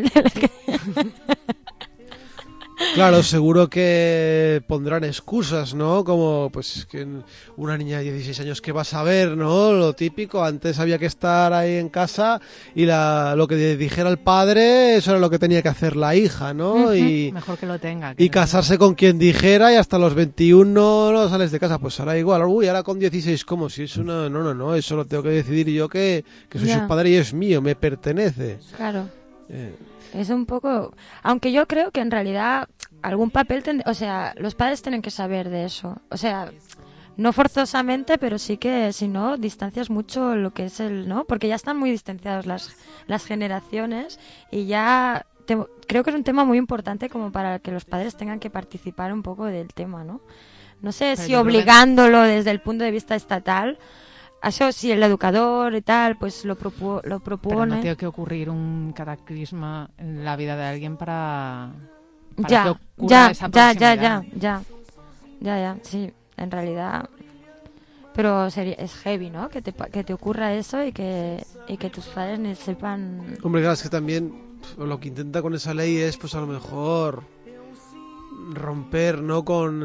Claro, seguro que pondrán excusas, ¿no? Como, pues, que una niña de 16 años que va a saber, ¿no? Lo típico, antes había que estar ahí en casa y lo que dijera el padre, eso era lo que tenía que hacer la hija, ¿no? Y Mejor que lo tenga. y casarse con quien dijera y hasta los 21 no sales de casa, pues ahora igual, uy, ahora con 16, ¿cómo? Si es una... No, eso lo tengo que decidir yo que soy Ya. su padre y es mío, me pertenece. Claro. Eh, Es un poco... Aunque yo creo que en realidad algún papel... O sea, los padres tienen que saber de eso. O sea, no forzosamente, pero sí que, si no, distancias mucho lo que es el... ¿no? Porque ya están muy distanciados las generaciones y ya... creo que es un tema muy importante como para que los padres tengan que participar un poco del tema, ¿no? No sé Pero si yo creo que- obligándolo desde el punto de vista estatal... Eso si el educador y tal, pues lo Pero propone. no tiene que ocurrir un cataclisma en la vida de alguien para que Ya, ocurra esa proximidad. ya, sí, en realidad. Pero es heavy, ¿no? Que te ocurra eso y que tus padres ni sepan. Hombre, claro, es que también lo que intenta con esa ley es, pues a lo mejor romper, ¿no? Con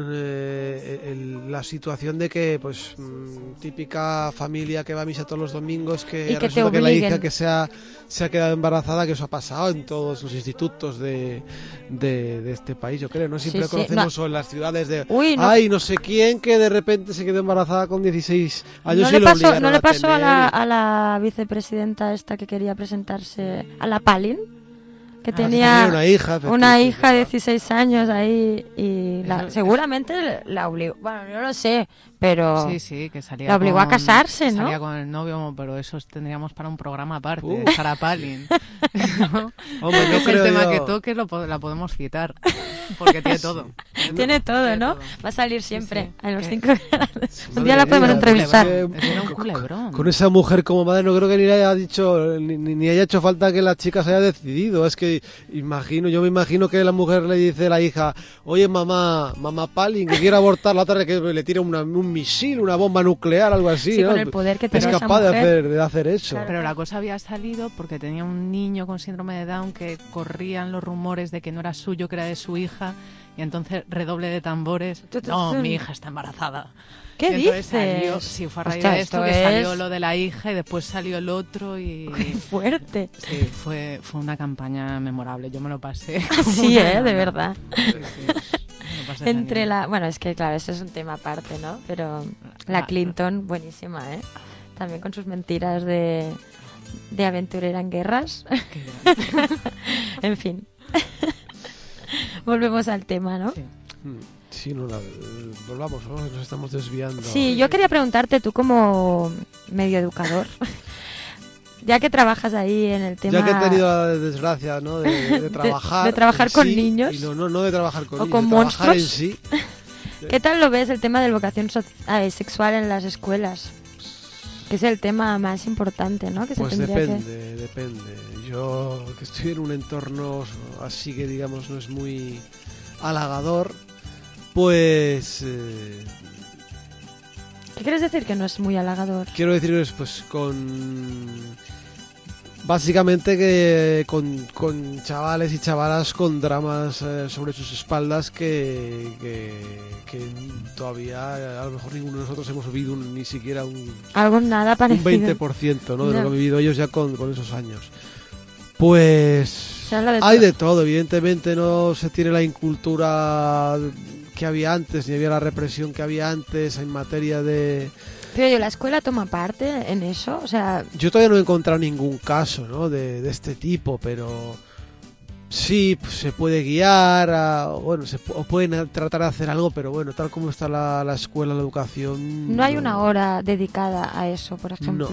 la situación de que, pues, típica familia que va a misa todos los domingos, que Y que te resulta que la obliguen. hija que se ha quedado embarazada, que eso ha pasado en todos los institutos de este país, yo creo, ¿no? Siempre Sí, sí, conocemos o en las ciudades de, Uy, no. ay, no sé quién que de repente se quedó embarazada con 16 años ¿No y le lo pasó, obligaron no le pasó a tener. a la vicepresidenta esta que quería presentarse, a la Palin? Que Tenía una hija, una efectivamente, hija de ¿verdad? 16 años ahí y Eso- seguramente la obligó. Bueno, yo no lo sé, pero Sí, que salía la obligó a casarse, ¿no? Salía con el novio, pero eso tendríamos para un programa aparte, Uf. Sarah Palin. ¿No? Hombre, no Es el creo tema yo. que toque, la podemos citar, porque tiene todo. tiene todo, tiene ¿no? todo. Va a salir siempre sí. en los Que- 5 grados. Un Madre día la podemos mía, entrevistar. Era un culebrón. Con esa mujer como madre no creo que ni le haya dicho ni haya hecho falta que la chica se haya decidido. Es que yo me imagino que la mujer le dice a la hija, oye mamá Palin, que quiere abortar, la otra que le tira un misil, una bomba nuclear, algo así, Sí, ¿no? con el poder que Es tiene esa capaz mujer. de hacer eso. Claro. Pero la cosa había salido porque tenía un niño con síndrome de Down que corrían los rumores de que no era suyo, que era de su hija, y entonces redoble de tambores. No, mi hija está embarazada. ¿Qué Y entonces dices? Salió, sí, fue a raíz Hostia, de esto esto que es- salió lo de la hija y después salió el otro y... Qué fuerte. Sí, fue una campaña memorable. Yo me lo pasé. Sí, de verdad. Me lo pasé Entre genial. bueno, es que claro, eso es un tema aparte, ¿no? Pero la Ah, Clinton, buenísima, ¿eh? También con sus mentiras de aventurera en guerras. Qué grande. En fin. Volvemos al tema, ¿no? Sí. Sí, no, volvamos, ¿no? Nos estamos desviando. Sí, yo quería preguntarte, tú como medio educador, ya que trabajas ahí en el tema... Ya que he tenido la desgracia, ¿no? De trabajar. de trabajar en con sí, niños. y no de trabajar con O niños, con de trabajar en monstruos. sí. ¿Qué tal lo ves el tema de la educación sexual en las escuelas? Que es el tema más importante, ¿no? Que Pues se tendría depende. Yo que estoy en un entorno así que digamos no es muy halagador, pues ¿Qué quieres decir que no es muy halagador? quiero deciros pues básicamente que con chavales y chavalas con dramas sobre sus espaldas que todavía a lo mejor ninguno de nosotros hemos vivido ni siquiera un Algo nada parecido. 20%, ¿no? de Ya. lo que han vivido ellos ya con esos años. Pues Se habla de hay todo. de todo, evidentemente no se tiene la incultura que había antes, ni había la represión que había antes en materia de... Pero yo, ¿la escuela toma parte en eso? O sea, Yo todavía no he encontrado ningún caso, ¿no? de este tipo, pero sí pues, se puede guiar, bueno, o pueden tratar de hacer algo, pero bueno, tal como está la escuela, la educación... no hay una hora dedicada a eso, por ejemplo. No.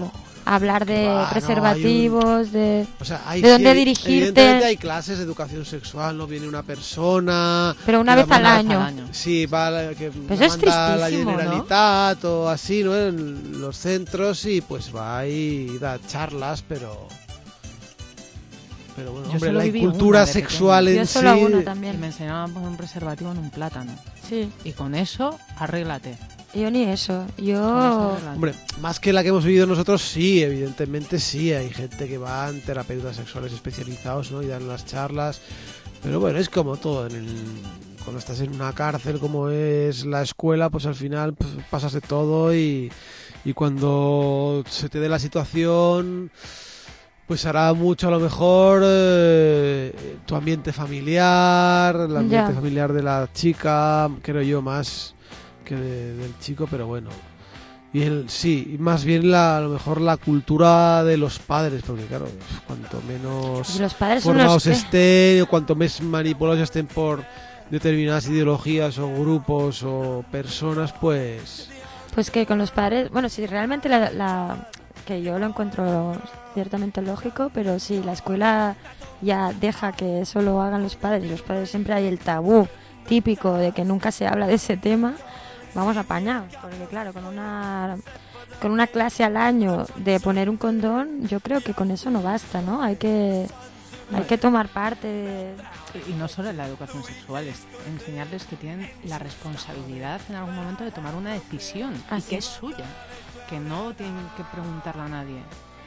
hablar de Ah, no, preservativos, de hay, de dónde sí, dirigirte. evidentemente hay clases de educación sexual, no viene una persona... Pero una que vez la al manda- año. Sí, que Pues la es manda a la tristísimo, ¿no? Generalitat o así, ¿no? En los centros y pues va y da charlas, pero bueno, Yo hombre, solo la viví cultura una de sexual pequeña. en Yo solo sí... una Y también. me enseñaban a poner un preservativo en un plátano. Sí. Y con eso, arréglate. Yo ni eso. Con eso Yo... arréglate. Hombre, más que la que hemos vivido nosotros, sí, evidentemente sí. Hay gente que va en terapeutas sexuales especializados, ¿no? Y dan las charlas. Pero bueno, es como todo. Cuando estás en una cárcel como es la escuela, pues al final pues, pasas de todo y cuando se te dé la situación, pues hará mucho a lo mejor tu ambiente familiar, el ambiente Ya. familiar de la chica, creo yo, más que del chico, pero bueno. Y sí, más bien a lo mejor la cultura de los padres, porque claro, cuanto menos Y los padres son formados los que... estén, o cuanto más manipulados estén por determinadas ideologías o grupos o personas, pues... Pues que con los padres... Bueno, sí, realmente que yo lo encuentro ciertamente lógico, pero sí, la escuela ya deja que eso lo hagan los padres, y los padres siempre hay el tabú típico de que nunca se habla de ese tema. Vamos apañados, porque claro, con una clase al año de poner un condón, yo creo que con eso no basta, ¿no? Hay que tomar parte de... Y no solo en la educación sexual, es enseñarles que tienen la responsabilidad en algún momento de tomar una decisión y Así que es. es suya, que no tienen que preguntarle a nadie.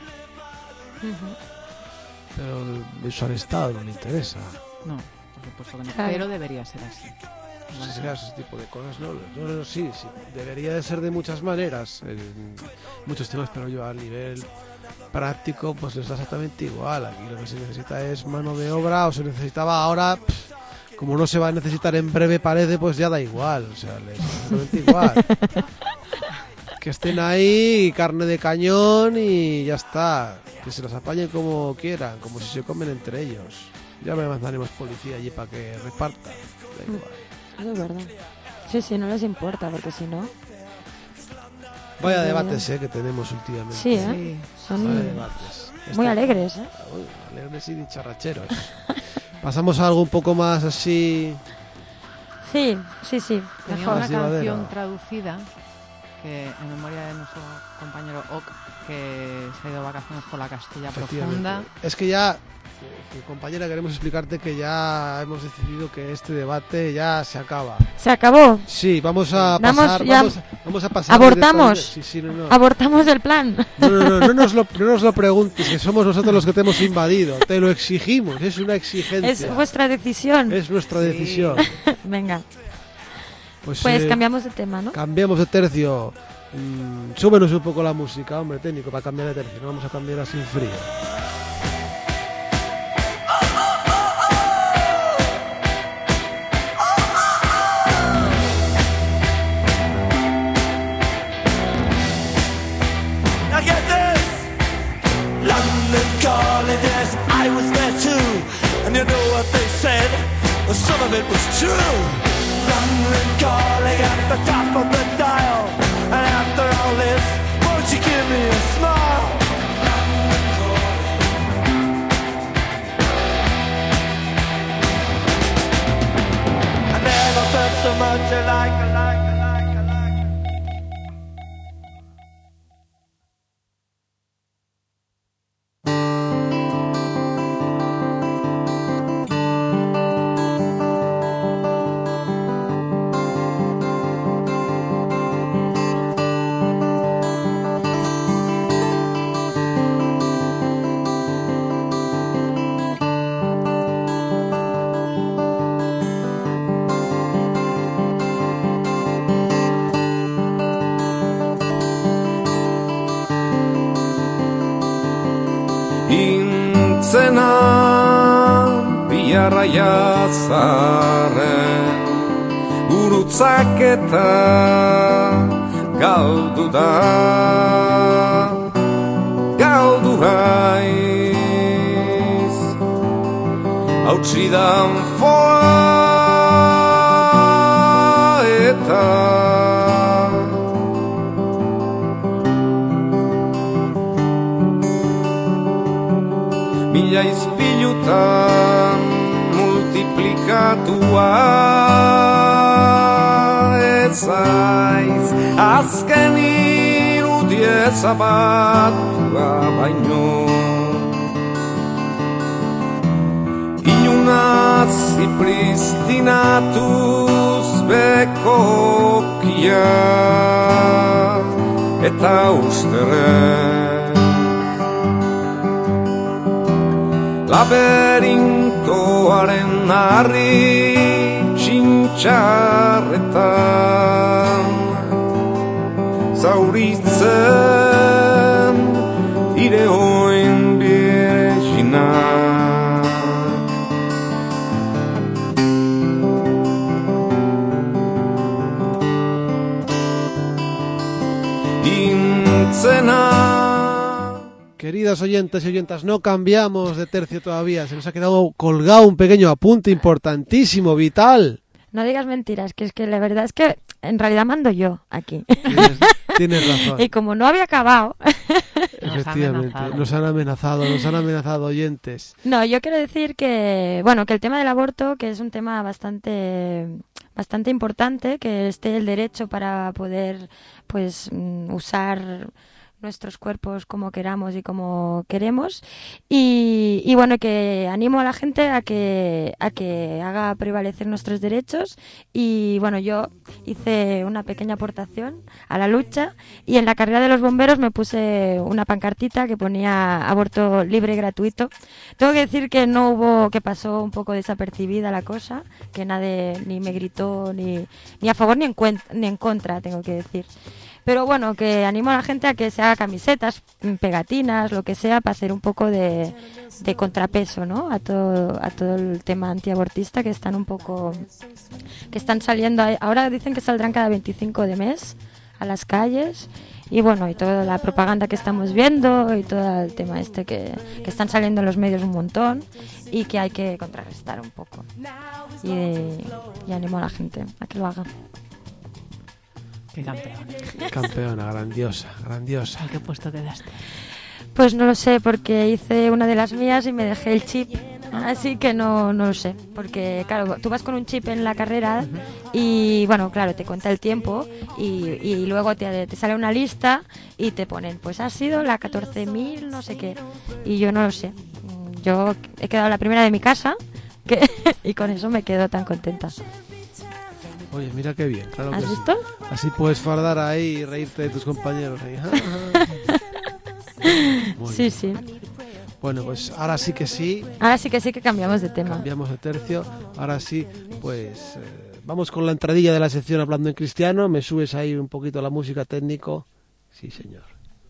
Pero eso al Estado no le interesa. No, por supuesto que no, Claro. pero debería ser así. Pues ese tipo de cosas, ¿no? No, sí, debería de ser de muchas maneras, en muchos temas, pero yo a nivel práctico pues está exactamente igual. Aquí lo que se necesita es mano de obra, o se necesitaba ahora, como no se va a necesitar en breve parece, pues ya da igual, o sea, les exactamente igual. Que estén ahí, carne de cañón y ya está. Que se los apañen como quieran, como si se comen entre ellos. Ya me mandaremos policía allí para que reparta. Da igual. Eso es verdad. Sí, no les importa, porque si no... Vaya debates que tenemos últimamente. Sí, ¿eh? Sí. Son Vaya debates. muy alegres, ¿eh? Uy, alegres y dicharracheros. Pasamos a algo un poco más así. Sí. Tenía Mejor. una Más llevadero. canción traducida que en memoria de nuestro compañero Oc, que se ha ido de vacaciones por la Castilla Efectivamente. Profunda. Es que ya, compañera, queremos explicarte que ya hemos decidido que este debate ya se acaba. Se acabó. Sí, vamos a Vamos pasar. ya- Vamos a pasar. ¿Abortamos? directamente- Sí, no. Abortamos el plan. No nos lo preguntes, que somos nosotros los que te hemos invadido. Te lo exigimos, es una exigencia. Es vuestra decisión. Es nuestra decisión. Venga, Pues pues cambiamos de tema, ¿no? cambiamos de tercio. Súbenos un poco la música, hombre, técnico, para cambiar de tercio. No vamos a cambiar así en frío. Now get this! London calling, yes, I was there too. And you know what they said? Well, some of it was true. London calling at the top of the dial. And after all this, won't you give me a smile? I never felt so much alike. Intzena biarra jatzaren Gurutzak eta galdu da Galdu haiz Hautsidan foa eta ispilutan multiplikatua ez aiz azken irudieza batua baino inunaz ipristinatuz bekokia eta ustere laberintoaren harri txintxarretan zauritzen ire oin bezinak intzena. Queridas oyentes y oyentas, no cambiamos de tercio todavía, se nos ha quedado colgado un pequeño apunte importantísimo, vital. No digas mentiras, que es que la verdad es que en realidad mando yo aquí. Tienes razón. Y como no había acabado... Efectivamente, nos han amenazado oyentes. No, yo quiero decir que, bueno, que el tema del aborto, que es un tema bastante importante, que esté el derecho para poder, pues, usar nuestros cuerpos como queramos y como queremos, y bueno, que animo a la gente a que haga prevalecer nuestros derechos. Y bueno, yo hice una pequeña aportación a la lucha y en la carrera de los bomberos me puse una pancartita que ponía aborto libre y gratuito. Tengo que decir que que pasó un poco desapercibida la cosa, que nadie ni me gritó ni a favor ni en contra, tengo que decir. Pero bueno, que animo a la gente a que se haga camisetas, pegatinas, lo que sea, para hacer un poco de contrapeso, ¿no? A todo el tema antiabortista que están saliendo. Ahora dicen que saldrán cada 25 de mes a las calles. Y bueno, y toda la propaganda que estamos viendo y todo el tema que están saliendo en los medios un montón y que hay que contrarrestar un poco. Y animo a la gente a que lo haga. Qué campeona. Campeona, grandiosa. ¿A qué puesto quedaste? Pues no lo sé, porque hice una de las mías y me dejé el chip. Así que no lo sé. Porque, claro, tú vas con un chip en la carrera y, bueno, claro, te cuenta el tiempo y luego te sale una lista y te ponen, pues ha sido la 14.000 no sé qué. Y yo no lo sé. Yo he quedado la primera de mi casa y con eso me quedo tan contenta. Oye, mira qué bien, claro. ¿Has visto? Así puedes fardar ahí y reírte de tus compañeros ahí. Sí, sí. Bueno, pues ahora sí que sí. Ahora sí que cambiamos de tema. Cambiamos de tercio. Ahora sí, pues vamos con la entradilla de la sección Hablando en Cristiano. ¿Me subes ahí un poquito la música técnico? Sí, señor.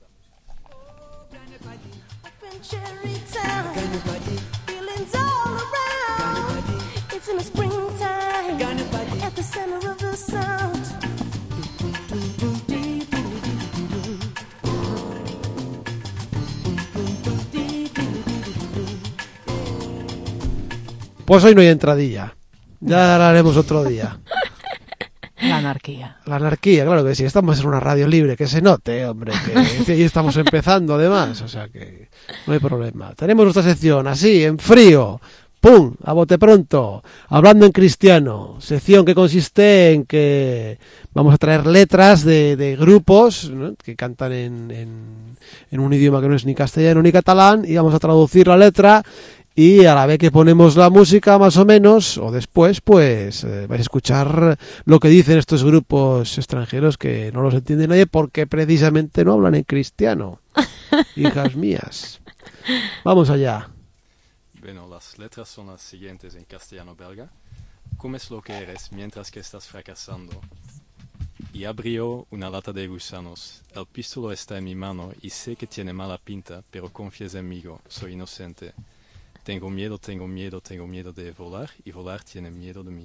Pues hoy no hay entradilla. Ya la haremos otro día. La anarquía. La anarquía, claro que sí. Estamos en una radio libre, que se note, hombre. Que y estamos empezando además, o sea que no hay problema. Tenemos nuestra sección así, en frío. ¡Pum! A bote pronto. Hablando en Cristiano. Sección que consiste en que vamos a traer letras de grupos, ¿no?, que cantan en un idioma que no es ni castellano ni catalán, y vamos a traducir la letra. Y a la vez que ponemos la música, más o menos, o después, pues vais a escuchar lo que dicen estos grupos extranjeros que no los entiende nadie porque precisamente no hablan en cristiano. Hijas mías. Vamos allá. Bueno, las letras son las siguientes en castellano-belga. Comes lo que eres mientras que estás fracasando. Y abrió una lata de gusanos. El pistola está en mi mano y sé que tiene mala pinta, pero confíes en mí, soy inocente. Tengo miedo de volar y volar tiene miedo de mí.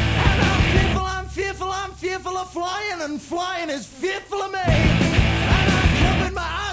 I'm fearful of flying, and flying is fearful of me. And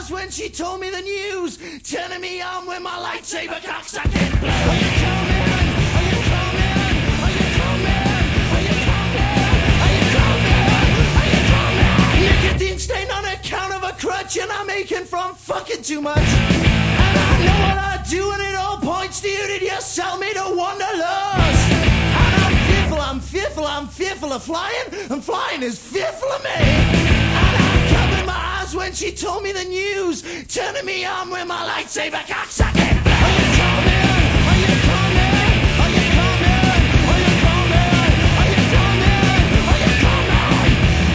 eyes when she told me the news, turning me on with my lightsaber cocksucking blues. Are you coming? Are you coming? Are you coming? Are you coming? Are you coming? Are you coming? Nicotine stain on account of a crutch, and I'm aching from fucking too much. And I know what I do, and it all points to you. Did you sell me to Wanderlust? And I'm fearful of flying, and flying is fearful of me. And I covered my eyes when she told me the news, turning me on with my lightsaber cocksucking blues. Are you coming? Are you coming? Are you coming? Are you coming? Are you coming? Are you coming?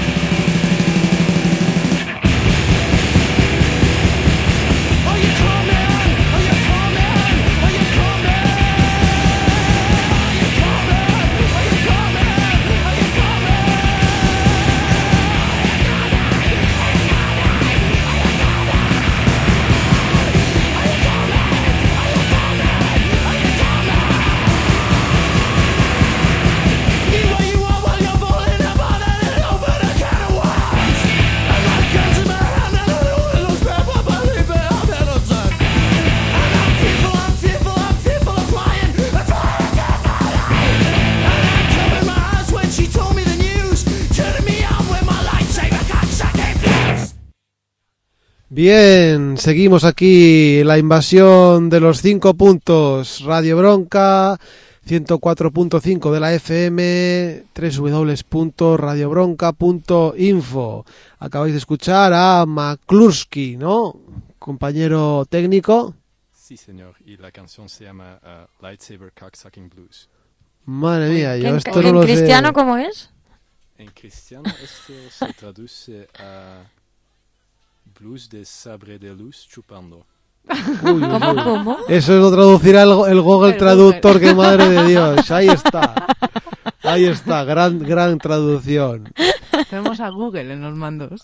Are you coming? Are you coming? Are you coming? Are you coming? Are you coming? Are you coming? Bien, seguimos aquí la invasión de los 5 puntos. Radio Bronca, 104.5 de la FM, www.radiobronca.info. Acabáis de escuchar a McCluskey, ¿no? Compañero técnico. Sí, señor, y la canción se llama Lightsaber Cocksucking Blues. Madre mía, yo esto ¿En no lo sé. cristiano cómo es? En cristiano esto se traduce a blues de sabre de luz chupando. Uy, ¿Cómo? Eso lo traducirá el Google El Traductor, Google. que madre de Dios. Ahí está, gran traducción. Tenemos a Google en los mandos.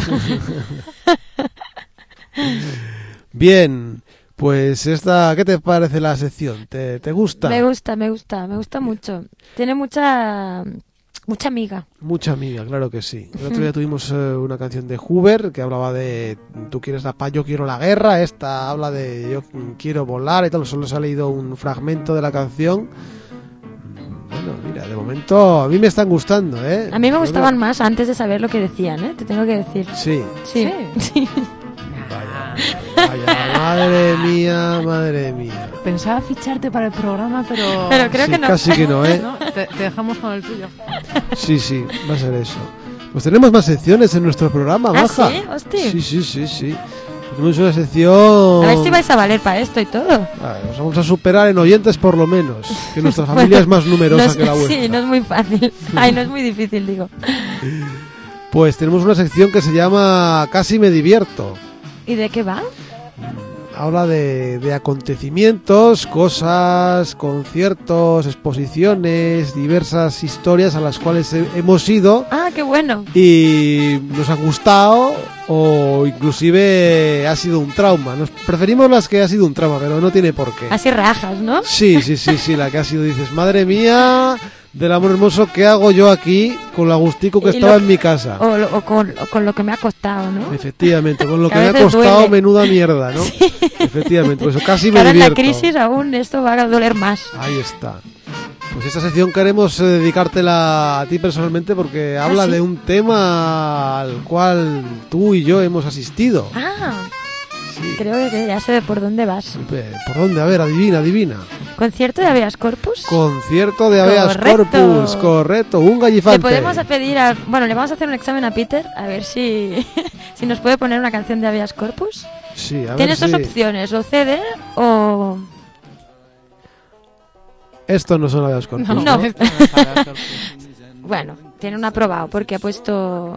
Bien, pues ¿qué te parece la sección? ¿Te gusta? Me gusta mucho. Tiene mucha amiga. Mucha amiga, claro que sí. El otro día tuvimos una canción de Hoover que hablaba de tú quieres la paz, yo quiero la guerra. Esta habla de yo quiero volar y tal. Solo se ha leído un fragmento de la canción. Bueno, mira, de momento a mí me están gustando, ¿eh? A mí me Yo gustaban más antes de saber lo que decían, ¿eh? Te tengo que decir. Sí. Sí. Vaya, madre mía. Pensaba ficharte para el programa, pero... Pero creo Sí, que no. casi que no, ¿eh? No, te dejamos con el tuyo. Sí, va a ser eso. Pues tenemos más secciones en nuestro programa, ¿Ah, Maja. sí? Hostia. Sí. Tenemos una sección... A ver si vais a valer para esto y todo. Nos vamos a superar en oyentes por lo menos. Que nuestra familia es más numerosa no es- que la vuestra. Sí, no es muy fácil. Ay, no es muy difícil, digo. Pues tenemos una sección que se llama Casi me divierto. ¿Y de qué va? Habla de acontecimientos, cosas, conciertos, exposiciones, diversas historias a las cuales hemos ido Ah, qué bueno. y nos han gustado o inclusive ha sido un trauma. Nos preferimos las que ha sido un trauma, pero no tiene por qué. Así rajas, ¿no? Sí, la que ha sido, dices, madre mía, del amor hermoso, ¿qué hago yo aquí con lo agustico que Y estaba lo- en mi casa? O con lo que me ha costado, ¿no? Efectivamente, con lo que Que a me ha veces costado duele. menuda mierda, ¿no? Efectivamente, pues eso casi Que me ahora en la divierto. crisis aún esto va a doler más. Ahí está. Pues esta sección queremos dedicártela a ti personalmente porque habla ¿sí? de un tema al cual tú y yo hemos asistido. Ah, Sí. creo que ya sé por dónde vas. ¿Por dónde? A ver, adivina. ¿Concierto de Habeas Corpus? Concierto de Habeas Correcto. Corpus, correcto, un Le gallifante. podemos pedir bueno, le vamos a hacer un examen a Peter a ver si si nos puede poner una canción de Habeas Corpus. Sí, a ver Tienes dos si- opciones, o CD o Estos no son Habeas Corpus. No. esto no es Habeas Corpus. bueno, tiene un aprobado porque ha puesto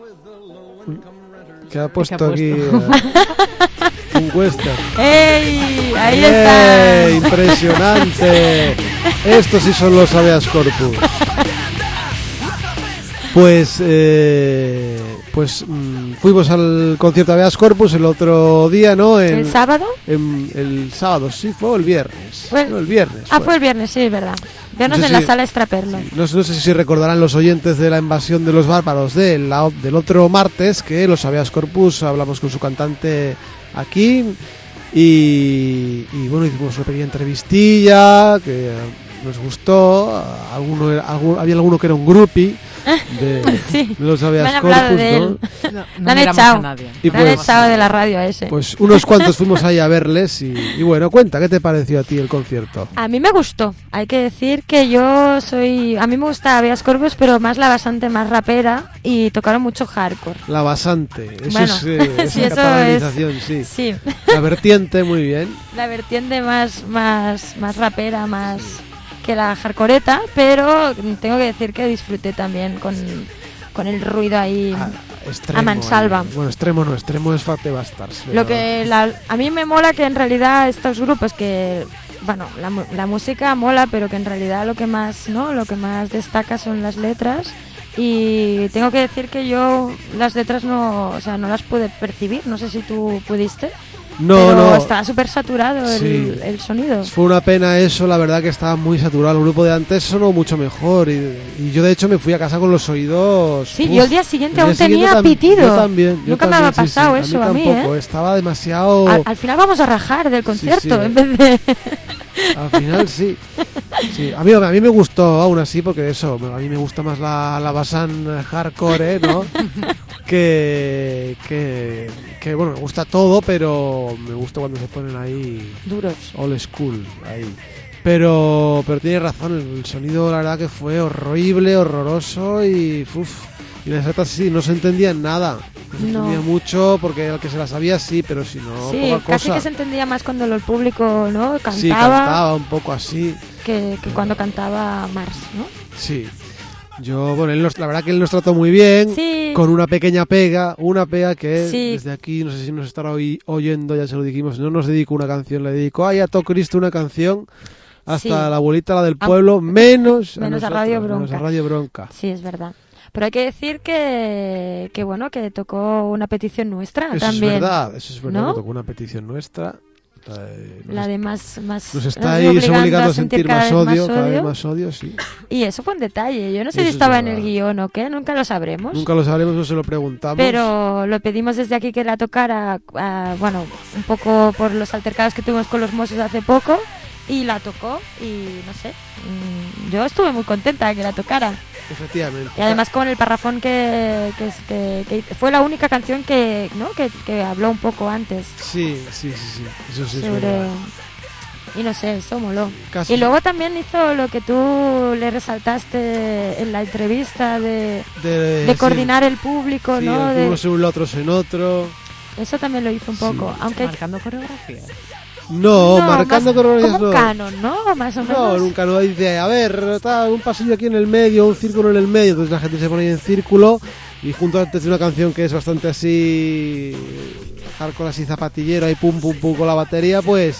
Que ha puesto puesto? aquí un western. ¡Ey! Ahí ¡Eh! está. Impresionante. Estos sí son los Habeas Corpus. Pues pues fuimos al concierto de Habeas Corpus el otro día, ¿no? ¿El sábado? El sábado, sí, fue o el viernes. Fue- No, el viernes. Fue el viernes, sí, es verdad. Viernes No sé en la si- sala Extraperlo. No sé si recordarán los oyentes de la invasión de los bárbaros del otro martes, que los Habeas Corpus hablamos con su cantante aquí y bueno, hicimos una pequeña entrevistilla que nos gustó. Había alguno que era un groupie de, Sí, de los me Habeas han hablado Corpus, de ¿no? él. No Lo han miramos echado. a nadie. Y Me han pues- echado de la radio a ese. Pues unos cuantos fuimos ahí a verles y bueno, cuenta, ¿qué te pareció a ti el concierto? A mí me gustó. Hay que decir que yo soy... A mí me gusta Habeas Corpus, pero más la bastante más rapera y tocaron mucho hardcore. La basante, eso Bueno, es esa sí, eso catalanización, sí. Sí, La vertiente, muy bien. la vertiente más rapera, más que la hardcoreta, pero tengo que decir que disfruté también con el ruido ahí. Extremo, A mansalva. ahí. Bueno, extremo es Fate Bastards. Lo que a mí me mola que en realidad estos grupos que, bueno, la música mola, pero que en realidad lo que más destaca son las letras. Y tengo que decir que yo las letras no las pude percibir, no sé si tú pudiste. Pero estaba súper saturado Sí. el sonido. Fue una pena eso, la verdad que estaba muy saturado. El grupo de antes sonó mucho mejor y yo de hecho me fui a casa con los oídos. Sí, uf, yo el día siguiente el aún día siguiente tenía pitido. Yo también. Nunca me había pasado eso a mí, tampoco, estaba demasiado... Al final vamos a rajar del concierto sí. en vez de... Al final sí. Sí, a mí me gustó aún así porque eso, a mí me gusta más la basan hardcore, ¿no? que bueno, me gusta todo, pero me gusta cuando se ponen ahí duros. old school ahí. Pero tiene razón, el sonido la verdad que fue horrible, horroroso y las letras sí, no se entendía nada. No se entendía mucho porque el que se las sabía sí, pero si no, sí, poca casi cosa. que se entendía más cuando el público, ¿no? Cantaba, Sí, cantaba un poco así. que cuando cantaba Mars, ¿no? Sí. Bueno, la verdad que él nos trató muy bien, Sí. con una pequeña pega, que Sí. desde aquí, no sé si nos estará oyendo, ya se lo dijimos, no nos dedicó una canción, le dedicó a Cristo una canción, hasta Sí. la abuelita, la del pueblo, menos a nosotros, Radio Bronca. menos a Radio Bronca. Sí, es verdad. Pero hay que decir que bueno, que tocó una petición nuestra Eso también. eso es verdad, ¿no? que tocó una petición nuestra. La de más Nos está ahí obligando a sentir cada más vez odio, cada vez más odio, sí. Y eso fue un detalle. Yo no sé Eso si es estaba en verdad. el guión o qué, nunca lo sabremos. Nunca lo sabremos, no se lo preguntamos. Pero lo pedimos desde aquí que la tocara, bueno, un poco por los altercados que tuvimos con los Mossos hace poco, y la tocó, y no sé, yo estuve muy contenta de que la tocara. Efectivamente. Y además con el parrafón que fue la única canción que habló un poco antes. Sí, eso sí es sobre... verdad. Y no sé, eso moló. Casi. Y luego también hizo lo que tú le resaltaste en la entrevista de De coordinar el público, sí, ¿no? unos en un lado, otros en otro. Eso también lo hizo un poco, Sí. aunque Marcando coreografía. No, marcando más coreografías como un no. canon, ¿no? Más o menos. No, nunca no dice, a ver, está un pasillo aquí en el medio, un círculo en el medio, entonces la gente se pone ahí en círculo y junto antes de una canción que es bastante así hardcore, así zapatillero, ahí pum pum pum con la batería, pues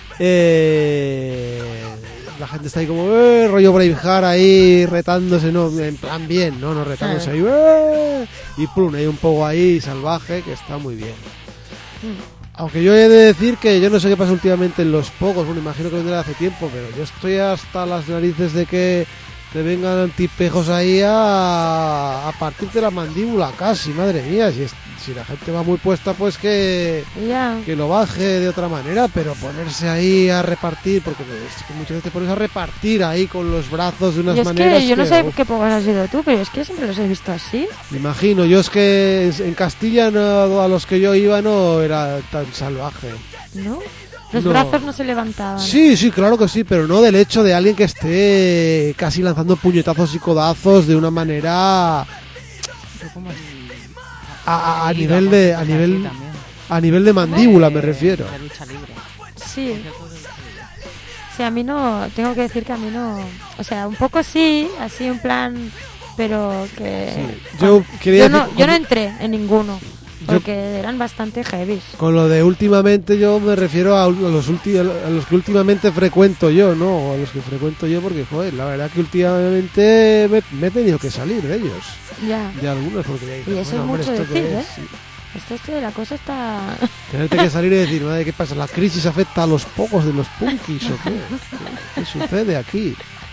la gente está ahí como rollo Braveheart ahí retándose, no, en plan bien, no retándose ahí y plum, hay un poco ahí salvaje que está muy bien. Aunque yo he de decir que yo no sé qué pasa últimamente en los pogos, bueno, imagino que vendrá hace tiempo, pero yo estoy hasta las narices de que te vengan tipejos ahí a partirte la mandíbula casi, madre mía, si la gente va muy puesta, pues que lo baje de otra manera, pero ponerse ahí a repartir, porque es que muchas veces te pones a repartir ahí con los brazos de unas y es maneras que yo no sé uf, qué pogos has sido tú, pero es que siempre los he visto así. me imagino, yo es que en Castilla no, a los que yo iba no era tan salvaje. ¿No? Los No. brazos no se levantaban. Sí, claro que sí, pero no del hecho de alguien que esté casi lanzando puñetazos y codazos de una manera a nivel de mandíbula, me refiero. De lucha libre. Sí. Sí, a mí no, tengo que decir que a mí no, o sea, un poco sí, así en plan, pero que Yo quería yo decir, no entré en ninguno. porque eran bastante heavy. Con lo de últimamente yo me refiero a los que últimamente frecuento yo, ¿no? O a los que frecuento yo porque, joder, la verdad que últimamente me he tenido que salir de ellos. Ya. De algunos, porque ya dije, Y eso bueno, es hombre, mucho ¿esto qué decir, es? ¿eh? Sí. Esto de la cosa está... Tenerte que salir y decir, madre, ¿qué pasa? ¿La crisis afecta a los pocos de los punkis o qué? ¿Qué sucede aquí?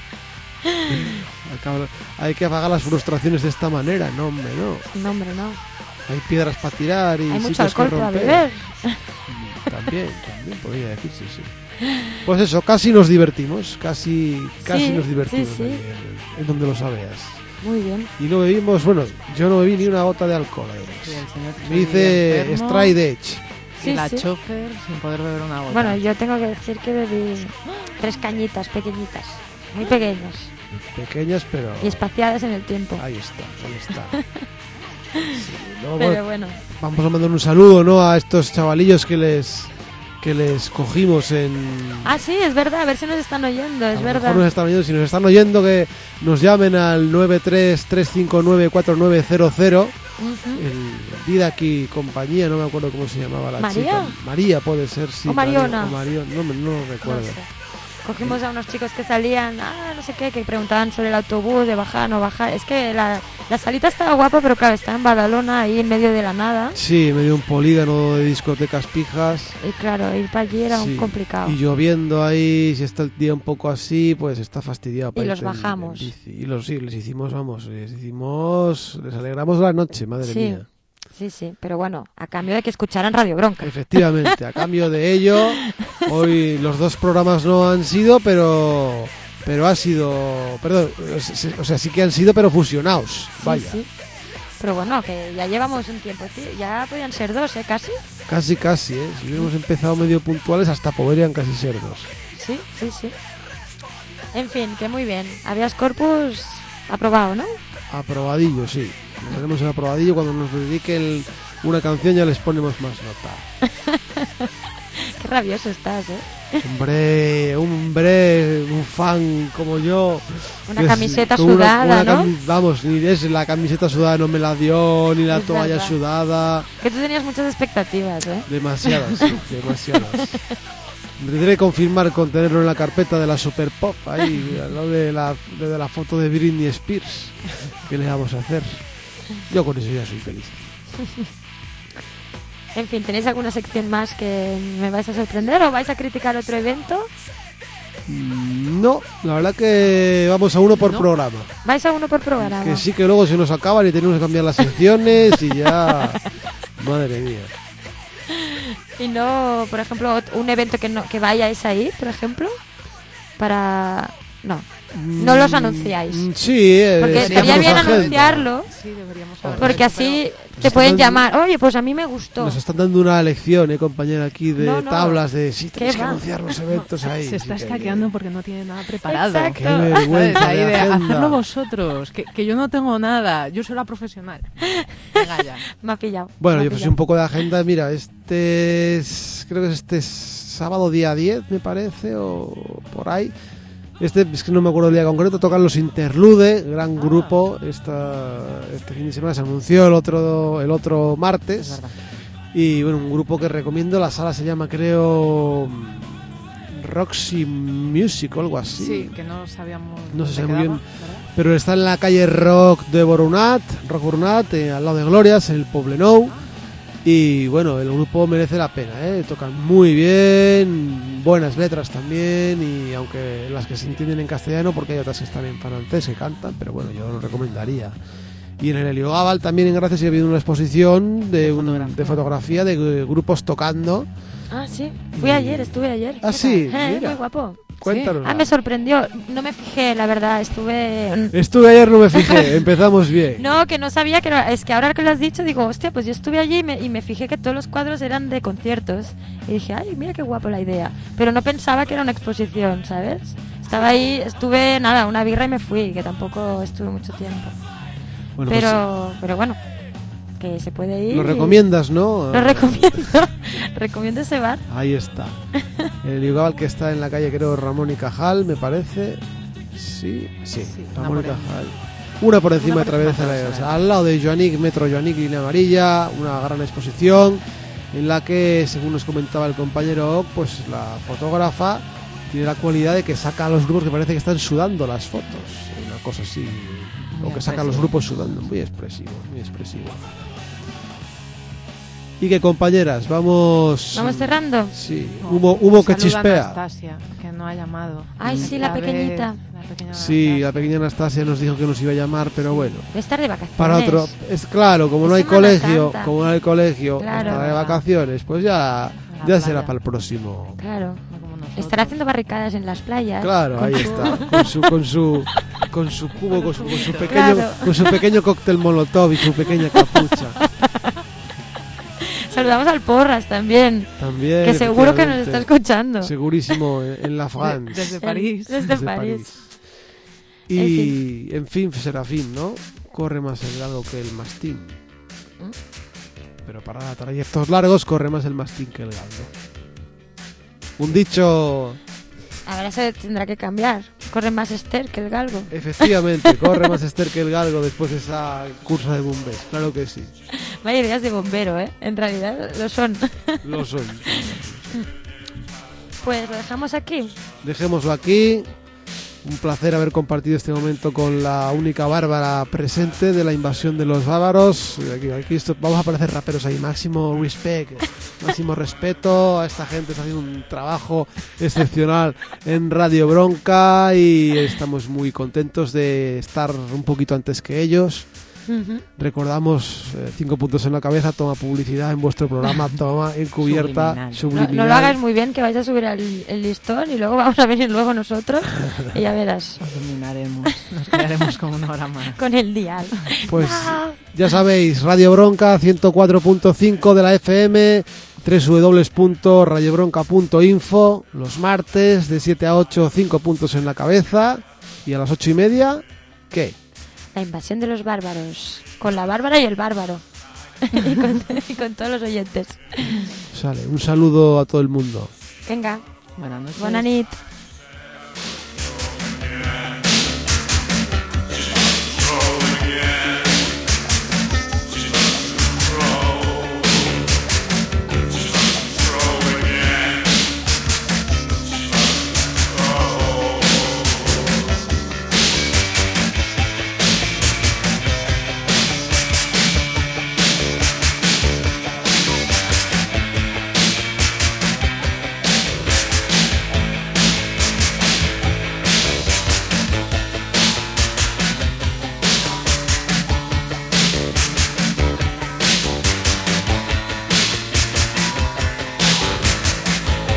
Hay que apagar las frustraciones de esta manera. No, hombre, no. No, hombre, no. Hay piedras para tirar y Hay mucho sitios que alcohol para romper. beber. También podría decirse, sí. Pues eso, casi nos divertimos. Casi Sí, nos divertimos sí, sí. ahí, en donde lo sabeas. Muy bien. Y no bebimos, bueno, yo no bebí ni una gota de alcohol, además. Sí, el señor Me hice enfermo, straight edge. y Sí, la sí. chofer sin poder beber una gota. Bueno, yo tengo que decir que bebí 3 cañitas pequeñitas, muy pequeñas Pequeñas, pero y espaciadas en el tiempo. ahí está. Sí, no, Pero bueno, bueno, vamos a mandar un saludo, ¿no? A estos chavalillos que les cogimos en... ah, sí, es verdad, a ver si nos están oyendo, A es lo verdad. mejor nos están oyendo. Si nos están oyendo, que nos llamen al 933594900. Ujú. El Didac y compañía, no me acuerdo cómo se llamaba la ¿María? chica. María puede ser, sí. ¿O Mariona? María, o no lo recuerdo. No sé. Cogimos a unos chicos que salían, no sé qué, que preguntaban sobre el autobús, de bajar, no bajar. Es que la salita estaba guapa, pero claro, estaba en Badalona, ahí en medio de la nada. Sí, me dio un polígono de discotecas pijas. Y claro, ir para allí era Sí, un complicado. Y lloviendo ahí, si está el día un poco así, pues está fastidiado. para Y los irte en bajamos. bici. Y les hicimos, les alegramos la noche, madre Sí. mía. Sí, sí, pero bueno, a cambio de que escucharan Radio Bronca. Efectivamente, a cambio de ello, hoy los 2 programas no han sido, pero ha sido, perdón, o sea, sí que han sido, pero fusionados, vaya. Sí. Pero bueno, que ya llevamos un tiempo, tío. Ya podían ser 2, casi. Casi, si hubiéramos empezado medio puntuales, hasta podrían casi ser 2. Sí. En fin, que muy bien. Habeas corpus aprobado, ¿no? Aprobadillo, sí. Nos haremos el aprobadillo. Cuando nos dediquen una canción ya les ponemos más nota. Qué rabioso estás, ¿eh? Hombre, un fan como yo. Una que camiseta con sudada, ¿no? Vamos, ni la camiseta sudada no me la dio, ni la Es toalla verdad. sudada. Que tú tenías muchas expectativas, ¿eh? Demasiadas, sí, demasiadas. Me tendré que confirmar con tenerlo en la carpeta de la Super Pop, ahí, al lado de la foto de Britney Spears. ¿Qué le vamos a hacer? Yo con eso ya soy feliz. En fin, ¿tenéis alguna sección más que me vais a sorprender o vais a criticar otro evento? No, la verdad que vamos a uno por ¿No? programa. ¿Vais a uno por programa? Que sí que luego se nos acaban y tenemos que cambiar las secciones y ya... Madre mía. Y no, por ejemplo, un evento que vayáis a ir, por ejemplo, para... No los anunciáis. Sí, Porque sacamos estaría bien agenda. anunciarlo, Sí, deberíamos haberlo porque hecho, así Nos te están pueden dando- llamar. Oye, pues a mí me gustó. Nos están dando una lección, compañera, aquí de No, tablas de sí, tenéis ¿Qué que va? anunciar los eventos pero ahí. se está sí que- escaqueando porque no tiene nada preparado. Exacto. Qué vergüenza ¿Sabes? Ahí de de agenda. hacerlo vosotros, que yo no tengo nada, yo soy la profesional. Venga ya. Me ha pillado. Bueno, me ha yo pues pillado. un poco de agenda. Mira, creo que es este sábado día 10, me parece, o por ahí. Es que no me acuerdo el día concreto. Tocan los Interlude, gran grupo. Este fin de semana se anunció el otro Es martes. verdad. Y bueno, un grupo que recomiendo. La sala se llama, creo, Roxy Music o algo así. Sí, que no sabíamos. No se dónde sabe muy quedaba, bien. ¿verdad? Pero está en la calle Rock Brunat, al lado de Glorias, en el Poblenou. Y bueno, el grupo merece la pena, tocan muy bien, buenas letras también, y aunque las que se entienden en castellano, porque hay otras que están en francés que cantan, pero bueno, yo lo recomendaría. Y en el Heliogabal también en Gracia ha habido una exposición de fotografía de grupos tocando. Ah, sí. Fui ayer, estuve ayer. Ah, ¿Qué sí, tal? mira. Muy guapo. Cuéntanos. Ah, me sorprendió. No me fijé, la verdad. Estuve ayer, no me fijé, empezamos bien. No, que no sabía que era... Es que ahora que lo has dicho, digo, hostia, pues yo estuve allí y me fijé que todos los cuadros eran de conciertos. Y dije, ay, mira qué guapo la idea. Pero no pensaba que era una exposición, ¿sabes? Estaba ahí, estuve, nada, una birra y me fui, que tampoco estuve mucho tiempo. Bueno, Pero bueno, que se puede ir. lo y- recomiendas, ¿no? Lo recomiendo. Recomiendo ese bar. Ahí está. El Heliogabal, que está en la calle, creo, Ramón y Cajal, me parece. Sí, Sí, Ramón y una por ahí. Cajal. una por encima Una de por Través encima de de Ceballos. Ceballos. Al lado de Joanic, Metro Joanic, línea amarilla, una gran exposición en la que, según nos comentaba el compañero Oc, pues la fotógrafa tiene la cualidad de que saca a los grupos que parece que están sudando las fotos, una cosa así, Muy o que saca a los expresivo. grupos sudando, muy expresivo, muy expresivo. Y que, compañeras, vamos cerrando. Sí, humo que Saluda a chispea. Anastasia, que no ha llamado. Ay, sí, la pequeñita. La pequeña Sí, la Anastasia. pequeña Anastasia nos dijo que nos iba a llamar, pero bueno. De estar de vacaciones. Para otro, es claro, como Es no hay Semana colegio, Santa. como no hay colegio, Claro. estará de vacaciones, pues ya la será playa. para el próximo. Claro. No como nosotros. Estará haciendo barricadas en las playas. Claro, con ahí su- está, con su cubo, con su pequeño, Claro. con su pequeño cóctel molotov y su pequeña capucha. Saludamos al Porras también, También. que seguro que nos efectivamente. está escuchando. Segurísimo, en la France. Desde París. Desde Desde París. Y, en fin, Serafín, ¿no? Corre más el galgo que el mastín. Pero para trayectos largos corre más el mastín que el galgo. Un dicho, Ahora se tendrá que cambiar. Corre más Esther que el galgo. efectivamente, corre más Esther que el galgo después de esa cursa de bombés. Claro que sí, Vaya ideas de bombero, ¿eh? En realidad lo son. lo son. Pues lo dejamos aquí. Dejémoslo aquí. Un placer haber compartido este momento con la única bárbara presente de la invasión de los bárbaros. Aquí vamos a aparecer raperos ahí. Máximo respect, máximo respeto a esta gente. Está haciendo un trabajo excepcional en Radio Bronca y estamos muy contentos de estar un poquito antes que ellos. Ujú. Recordamos 5 puntos en la cabeza, toma publicidad en vuestro programa, toma encubierta, Subliminal. subliminal. No lo hagas muy bien, que vais a subir el listón y luego vamos a venir luego nosotros y ya verás. Nos dominaremos. Nos quedaremos como una hora más. Con el dial. Pues ya sabéis, Radio Bronca 104.5 de la FM, www.radiobronca.info, los martes de 7 a 8, 5 puntos en la cabeza, y a las 8:30, ¿qué? La invasión de los bárbaros. Con la bárbara y el bárbaro. y con todos los oyentes. Sale, un saludo a todo el mundo. Venga, Buenas noches. buena nit.